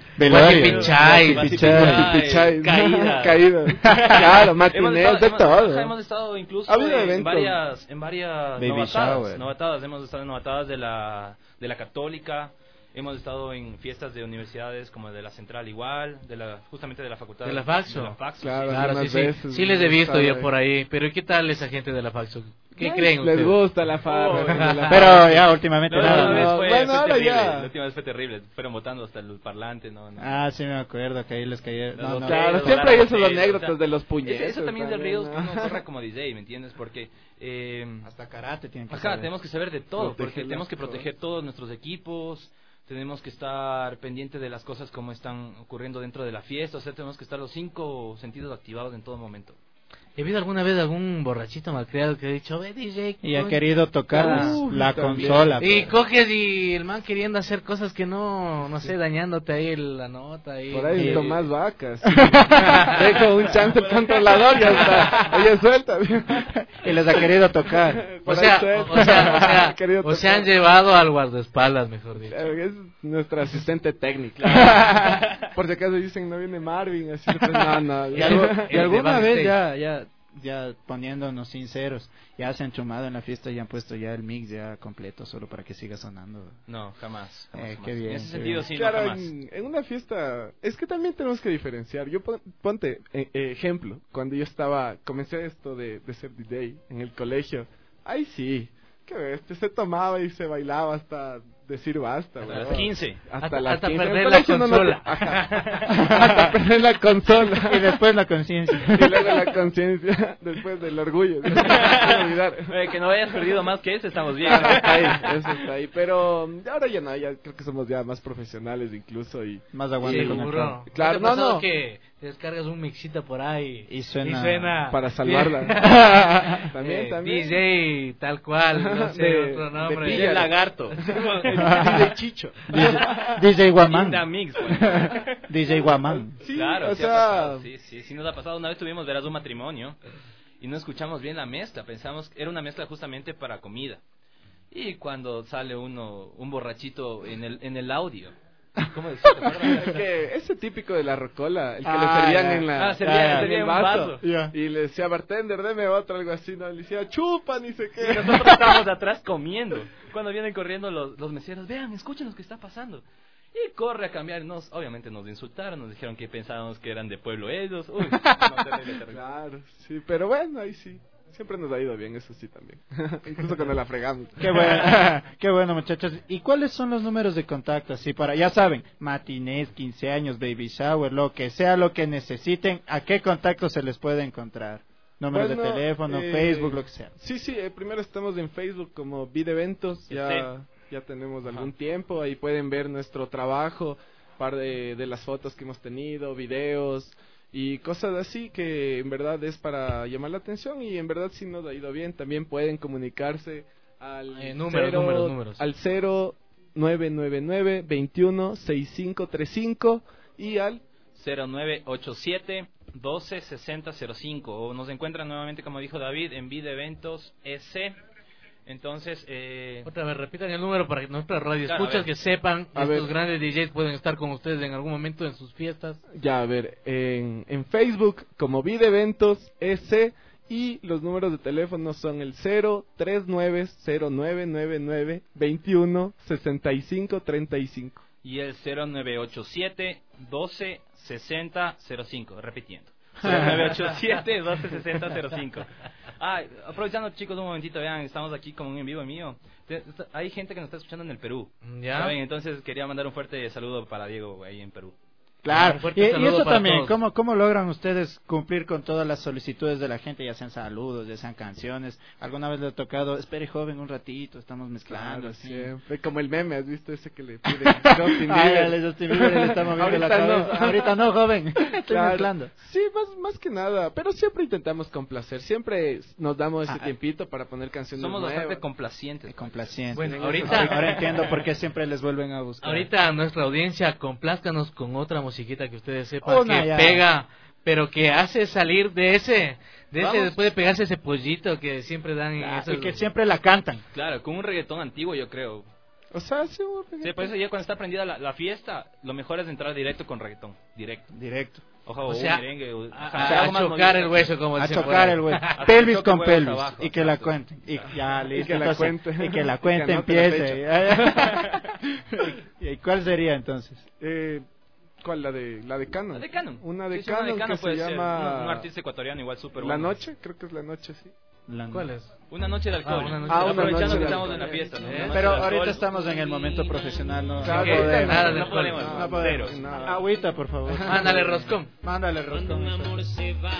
Pichay. Caídas. Claro, matineos, de todo. Hemos estado incluso en varias novatadas. Hemos estado en novatadas de la Católica. Hemos estado en fiestas de universidades como de la Central igual, justamente de la facultad de la Faxo. Claro, sí les he visto yo por ahí, pero ¿qué tal esa gente de la Faxo? ¿Qué creen ustedes? Les gusta la farra. Pero ya últimamente La última vez fue terrible, fueron votando hasta el parlante, ¿no? Sí me acuerdo que ahí les cayeron. Claro, siempre hay esas anécdotas de los puñetes. Eso también es de ríos que uno corre como DJ, ¿me entiendes? Porque hasta karate tienen que saber. Tenemos que saber de todo, porque tenemos que proteger todos nuestros equipos. Tenemos que estar pendientes de las cosas como están ocurriendo dentro de la fiesta, o sea, tenemos que estar los 5 sentidos activados en todo momento. ¿He habido alguna vez algún borrachito malcriado que ha dicho, DJ? Y ha querido tocar la consola. Y coges y el man queriendo hacer cosas que no sé, dañándote ahí la nota. Por ahí Tomás Vacas. Dejo un chance el controlador y ya está. Oye, suelta. Y les ha querido tocar. O sea, han llevado al guardaespaldas, mejor dicho. Es nuestro asistente técnico. Por si acaso dicen, no viene Marvin, así. No. Y alguna vez ya poniéndonos sinceros, ya se han chumado en la fiesta y han puesto ya el mix ya completo solo para que siga sonando. No, jamás. Qué bien. En ese sentido sí, claro, no, jamás. En una fiesta, es que también tenemos que diferenciar. Yo ponte ejemplo, cuando yo comencé esto de ser DJ en el colegio, ahí sí, que se tomaba y se bailaba hasta decir basta. Hasta las 15. Hasta las 15. Perder la consola. Hasta perder la consola. Y después la conciencia. Y luego la conciencia, después del orgullo. Que no hayas perdido más que eso, estamos bien. Eso está ahí. Pero ahora ya no, ya creo que somos ya más profesionales incluso y más aguante con el claro. Claro, no. Que te descargas un mixita por ahí y suena para salvarla. también. DJ tal cual, no sé, otro nombre. DJ Lagarto. DJ Chicho. DJ Guamán. Mix, DJ Guamán. Sí, claro, o sea, sí nos ha pasado. Una vez tuvimos verás un matrimonio y no escuchamos bien la mezcla, pensamos que era una mezcla justamente para comida. Y cuando sale un borrachito en el audio. ¿Cómo decirlo? Que ese típico de la rocola, el que le servían en la servía en el un vaso. vaso. Y le decía, bartender, deme otro, algo así, no, le decía, chupa, ni sé qué. Y nosotros estábamos de atrás comiendo. Cuando vienen corriendo los meseros, vean, escuchen lo que está pasando. Y corre a cambiar, obviamente nos insultaron, nos dijeron que pensábamos que eran de pueblo ellos. Uy, terrible. Claro, sí, pero bueno, ahí sí. Siempre nos ha ido bien, eso sí también. Incluso cuando la fregamos. Qué bueno, muchachos. ¿Y cuáles son los números de contacto? Así para, ya saben, matinés, 15 años, baby shower, lo que sea, lo que necesiten, ¿a qué contacto se les puede encontrar? Números de teléfono, Facebook, lo que sea. Sí, primero estamos en Facebook como Videventos, ya tenemos algún tiempo, ahí pueden ver nuestro trabajo, par de las fotos que hemos tenido, videos y cosas así que en verdad es para llamar la atención y en verdad sí nos ha ido bien. También pueden comunicarse al números. Al 0999 21 6535 y al 0987 12 6005 o nos encuentran nuevamente, como dijo David, en Videventos EC. Entonces, otra vez repitan el número para que nuestras radioescuchas claro, que sepan que estos grandes DJs pueden estar con ustedes en algún momento en sus fiestas. Ya, a ver, en Facebook como Videventos EC y los números de teléfono son el 0390999 21 65 35 y el 0987 12 60 05, repitiendo. 0987 12 60 05. Aprovechando, chicos, un momentito, vean, estamos aquí como un en vivo mío. Hay gente que nos está escuchando en el Perú. ¿Ya? ¿Saben? Entonces quería mandar un fuerte saludo para Diego ahí en Perú. Claro, y eso también, ¿cómo logran ustedes cumplir con todas las solicitudes de la gente, ya sean saludos, ya sean canciones? ¿Alguna vez le ha tocado, espere joven un ratito, estamos mezclando? Claro, siempre, como el meme, ¿has visto ese que le pide Justin Bieber? Justin Bieber le está moviendo la cabeza. Ahorita no, joven, estoy mezclando. Sí, más que nada, pero siempre intentamos complacer, siempre nos damos ese tiempito para poner canciones Somos nuevas. bastante complacientes. Bueno, ahora entiendo por qué siempre les vuelven a buscar. Ahorita nuestra audiencia, complázcanos con otra musiquita que ustedes sepan pega, pero que hace salir de ese después de pegarse ese pollito que siempre dan y que siempre la cantan. Claro, con un reggaetón antiguo, yo creo. O sea, sí, por eso ya cuando está prendida la fiesta, lo mejor es entrar directo con reggaetón, directo. Ojo, o sea, merengue, a chocar el hueso, como a chocar el hueso, pelvis con pelvis abajo, y que la cuenten y ya listo, y que la cuente empiece. ¿Y cuál sería entonces? ¿Cuál? La de Canon. La de Canon. Una de Canon que se llama un artista ecuatoriano igual súper bueno. La Noche, creo que es La Noche, sí. ¿Cuál es? Una noche de alcohol. Aprovechando que estamos en la fiesta, ¿no? Pero ahorita estamos en el momento profesional, no podemos. Agüita, por favor. Mándale roscón. Cuando un amor se va,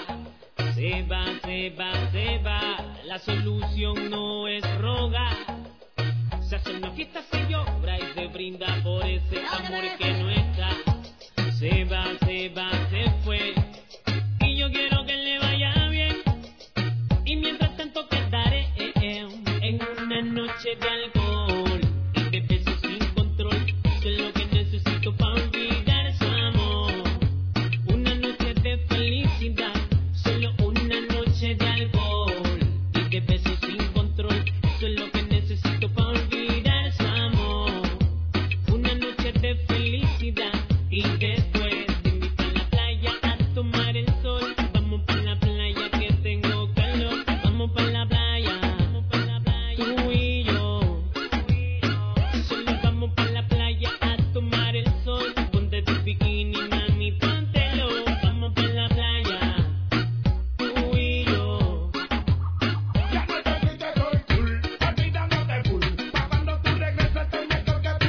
la solución no es rogar. Se hace una fiesta, se llora y se brinda por ese amor que no está. Se va, se fue. Y yo quiero que le vaya bien. Y mientras tanto quedaré en una noche de alcohol y de besos sin control. Eso es lo que necesito para olvidar su amor. Una noche de felicidad, solo una noche de alcohol y de besos sin control. Eso es lo que necesito para olvidar su amor. Una noche de felicidad y después te invito a la playa a tomar el sol. Vamos para la playa que tengo calor. Vamos para la playa, tú y yo. Solo vamos para la playa a tomar el sol. Ponte tu bikini, mami, póntelo. Vamos para la playa, tú y yo. Ya no te fuiste, soy cool, a ti dándote full. Pa' cuando tú regresas te meto que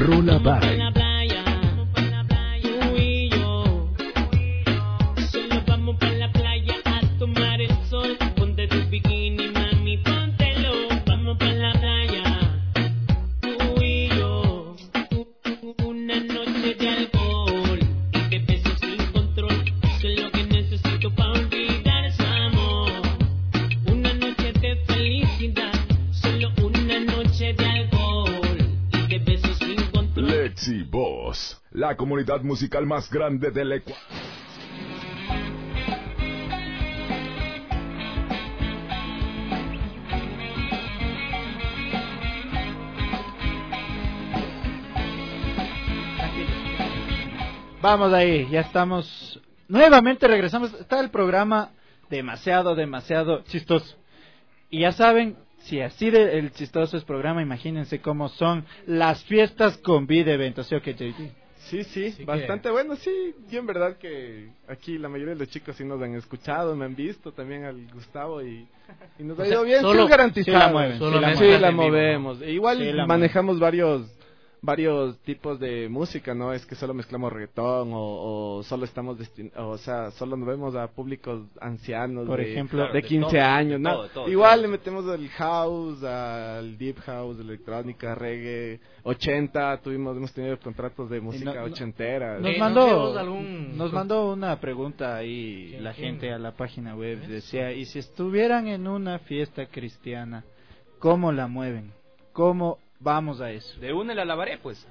Rola Bye. Voz, la comunidad musical más grande del Ecuador. Vamos ahí, ya estamos. Nuevamente regresamos. Está el programa demasiado chistoso. Y ya saben, si así de el chistoso es programa, imagínense cómo son las fiestas con vida eventos, ¿sí o qué, JD? Sí, bastante bueno, sí. Yo en verdad que aquí la mayoría de los chicos sí nos han escuchado, me han visto, también al Gustavo y nos ha ido bien, solo, sí garantizado. Sí la movemos. ¿no? Igual sí manejamos varios tipos de música, no es que solo mezclamos reggaetón o solo estamos solo nos vemos a públicos ancianos, por ejemplo, de 15 todo, años, ¿no? Todo, igual le metemos al house, al deep house, electrónica, reggae, 80, hemos tenido contratos de música ochentera. Nos mandó una pregunta ahí la gente a la página web, decía, y si estuvieran en una fiesta cristiana, ¿cómo la mueven? ¿Cómo vamos a eso? De una la alabaré, pues.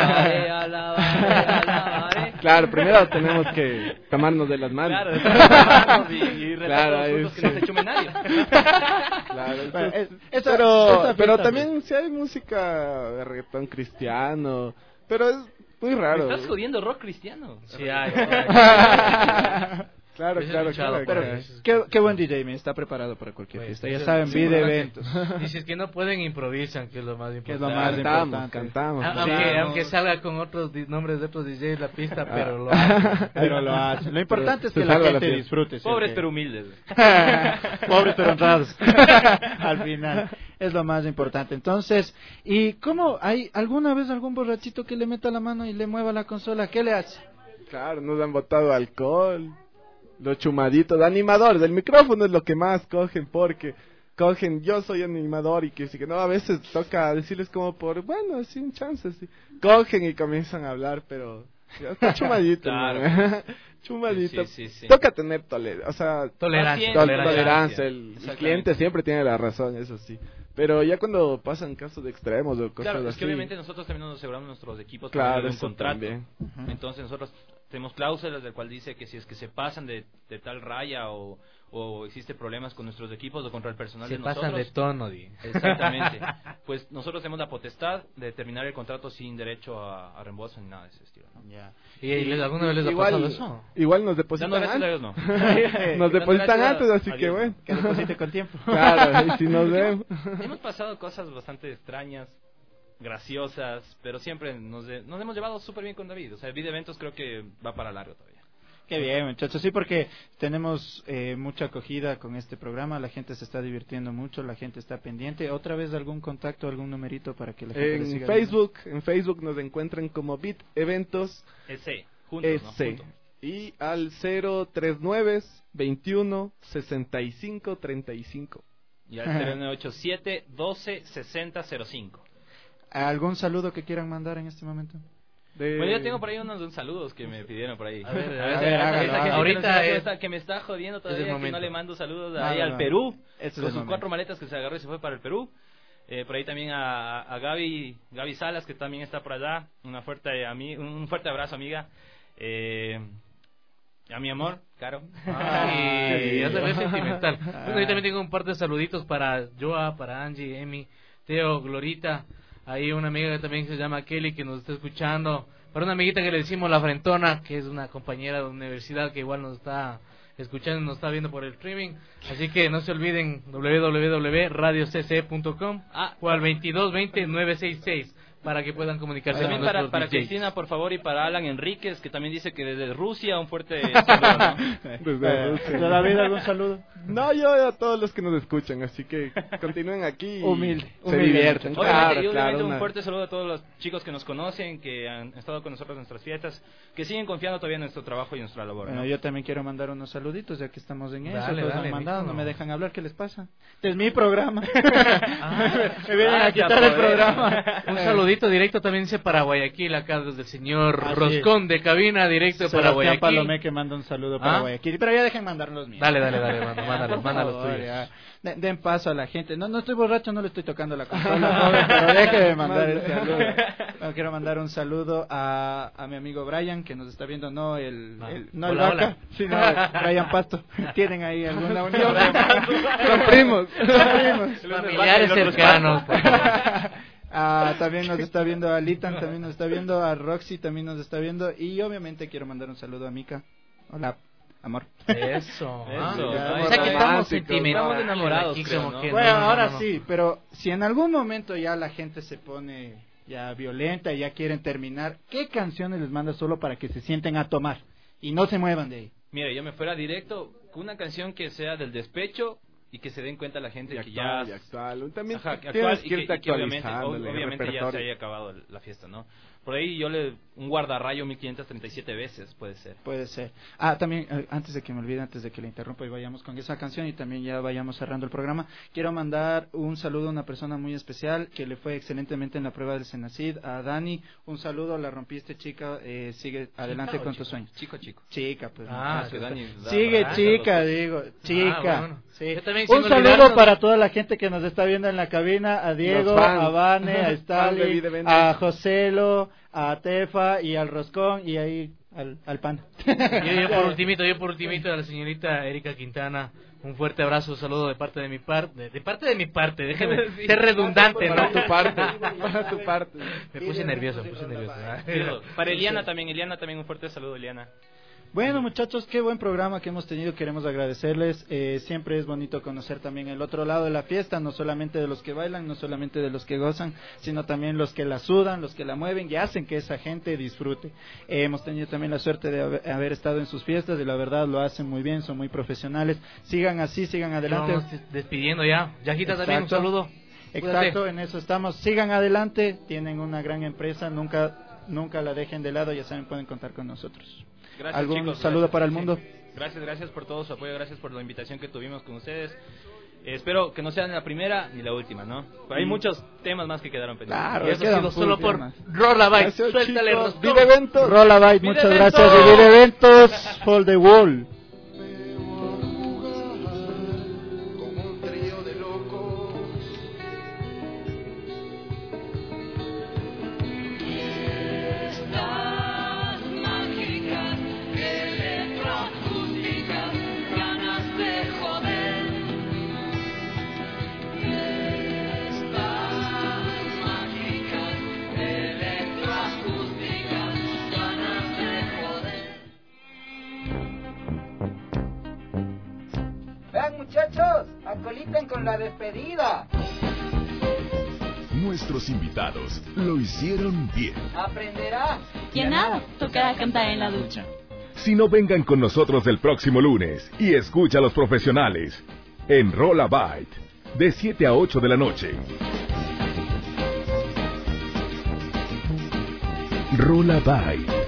Alabaré. Claro, primero tenemos que tomarnos de las manos. Claro, y retar los frutos que no se chume nadie. Claro, pero también si hay música de reggaetón cristiano, pero es muy raro. ¿Me estás jodiendo rock cristiano? Sí, hay. Claro. Pero qué buen DJ, me está preparado para cualquier fiesta. Ya saben, video eventos. Dices que no pueden improvisan, que es lo más importante. Cantamos. Aunque salga con otros nombres de otros DJs la pista, pero lo hacen. Lo importante es que la gente disfrute. Pobres pero humildes. Pobres pero honrados. Al final. Es lo más importante. Entonces, ¿y cómo hay alguna vez algún borrachito que le meta la mano y le mueva la consola? ¿Qué le hace? Claro, nos han botado alcohol. Los chumaditos, animadores, el micrófono es lo que más cogen porque cogen, yo soy animador y que sí que no, a veces toca decirles como por, bueno, así un chance, sí. Cogen y comienzan a hablar, pero está chumadito, claro. Chumadito. Sí. Toca tener tolerancia. El cliente siempre tiene la razón, eso sí. Pero ya cuando pasan casos de extremos o cosas así. Es que obviamente nosotros también nos aseguramos nuestros equipos claro, un contrato. También. Entonces nosotros tenemos cláusulas del cual dice que si es que se pasan de tal raya o existe problemas con nuestros equipos o contra el personal de nosotros. Se pasan de tono, Exactamente. Pues nosotros tenemos la potestad de terminar el contrato sin derecho a reembolso ni nada de ese estilo, ¿no? Yeah. ¿Y alguna vez les ha pasado eso? Igual nos depositan antes. No. Nos depositan antes, así que bueno. Que deposite con tiempo. Claro, y si nos vemos. Hemos pasado cosas bastante extrañas, graciosas, pero siempre nos hemos llevado súper bien con David. O sea, el video eventos creo que va para largo todavía. Qué bien, muchachos. Sí, porque tenemos mucha acogida con este programa. La gente se está divirtiendo mucho, la gente está pendiente. ¿Otra vez algún contacto, algún numerito para que la gente siga En Facebook nos encuentran como Beat Eventos juntos. Y al 039 21 65 35. Y al 0987 12 60 05. ¿Algún saludo que quieran mandar en este momento? Bueno, yo tengo por ahí unos saludos que me pidieron por ahí. A ver, ahorita que me está jodiendo todavía que no le mando saludos ahí al Perú, con sus 4 maletas que se agarró y se fue para el Perú. Por ahí también a Gaby Salas, que también está por allá. Un fuerte abrazo, amiga. A mi amor, Caro. Ya se ve sentimental. Bueno, yo también tengo un par de saluditos para Joa, para Angie, Emi, Teo, Glorita. Hay una amiga que también se llama Kelly que nos está escuchando. Para una amiguita que le decimos La Frentona, que es una compañera de universidad que igual nos está escuchando, nos está viendo por el streaming. Así que no se olviden www.radiocc.com o al 2220-966. para que puedan comunicarse también con nuestros para DJs. Cristina, por favor, y para Alan Enríquez, que también dice que desde Rusia un fuerte saludo, ¿no? Desde Rusia. David, ¿algún saludo? No, yo a todos los que nos escuchan, así que continúen aquí. Humilde. Se divierten. Obviamente un fuerte saludo a todos los chicos que nos conocen, que han estado con nosotros en nuestras fiestas, que siguen confiando todavía en nuestro trabajo y en nuestra labor. Bueno, ¿no? yo también quiero mandar unos saluditos, ya que estamos en eso. Dale, Todos dale, han mandado, Nico. no me dejan hablar, ¿qué les pasa? Este es mi programa. Me vienen a quitar el programa. Un saludito directo también dice para Guayaquil, acá desde el señor Ah, Roscón de cabina, directo para Sebastián Guayaquil. Palomé que manda un saludo para Guayaquil. Pero ya dejen mandar los míos. Dale, mándalos Por tuyos. ya. Den paso a la gente. No estoy borracho, no le estoy tocando la consola, joven, pero déjeme mandar el saludo. Bueno, quiero mandar un saludo a mi amigo Brian, que nos está viendo, no el Hola, Vaca, hola. sino Brian Pasto. ¿Tienen ahí alguna unión? Son primos. Familiares cercanos. También nos está viendo a Litan, también nos está viendo a Roxy, también nos está viendo. Y obviamente quiero mandar un saludo a Mika. Hola, amor. Eso. Ya, O sea que estamos sentimentales. Estamos enamorados, Aquí creo, como ¿no? que Bueno, no. ahora sí, pero si en algún momento ya la gente se pone ya violenta, ya quieren terminar, ¿qué canciones les manda solo para que se sienten a tomar y no se muevan de ahí? Mire, yo me fuera directo con una canción que sea del despecho y que se den cuenta la gente que ya... actual. También Ajá, tienes que irte y que actualizando. obviamente ya se haya acabado la fiesta, ¿no? Por ahí un guardarrayo 1537 veces, puede ser. Puede ser. También, antes de que me olvide, antes de que le interrumpa y vayamos con esa canción y también ya vayamos cerrando el programa, quiero mandar un saludo a una persona muy especial que le fue excelentemente en la prueba del Senacid, a Dani. Un saludo, la rompiste, chica, sigue adelante con tus sueños. Chico. Chica, pues. Dani, sigue, chica, digo, chica. Bueno. Sí. Yo también, Un saludo para toda la gente que nos está viendo en la cabina, a Diego, a Vane, a Stalin, a Joselo, a Tefa y al Roscón y ahí al pan. Yo por ultimito a la señorita Erika Quintana, un fuerte abrazo, saludo de parte de mi parte, déjeme ser redundante, ¿no? Para tu parte. Me puse nervioso. Para Eliana también un fuerte saludo, Eliana. Bueno, muchachos, qué buen programa que hemos tenido, queremos agradecerles. Siempre es bonito conocer también el otro lado de la fiesta, no solamente de los que bailan, no solamente de los que gozan, sino también los que la sudan, los que la mueven y hacen que esa gente disfrute. Hemos tenido también la suerte de haber estado en sus fiestas y la verdad lo hacen muy bien, son muy profesionales. Sigan así, sigan adelante. Vamos despidiendo ya. Yajita también un saludo. Exacto, en eso estamos. Sigan adelante, tienen una gran empresa, nunca la dejen de lado, ya saben, pueden contar con nosotros. Gracias, ¿Algún chicos, saludo gracias, para el mundo? Gracias por todo su apoyo, gracias por la invitación que tuvimos con ustedes. Espero que no sea la primera ni la última, ¿no? Pero hay muchos temas más que quedaron pendientes. Claro, y eso ha sido solo por temas. Rola Byte. Gracias, Suéltale, chicos. Roscón. Vive eventos. Rola Byte, muchas Vive gracias. eventos. Vivir eventos, for the wall. Como un trío de locos. Fiestas mágicas, electroacústicas, ganas de joder. Fiestas mágicas, electroacústicas, ganas de joder. Vean, muchachos, acoliten con la despedida. Nuestros invitados lo hicieron bien. Aprenderás. Y en nada, tocará cantar en la ducha. Si no, vengan con nosotros el próximo lunes y escucha a los profesionales en Rola Byte de 7 a 8 de la noche. Rola Byte.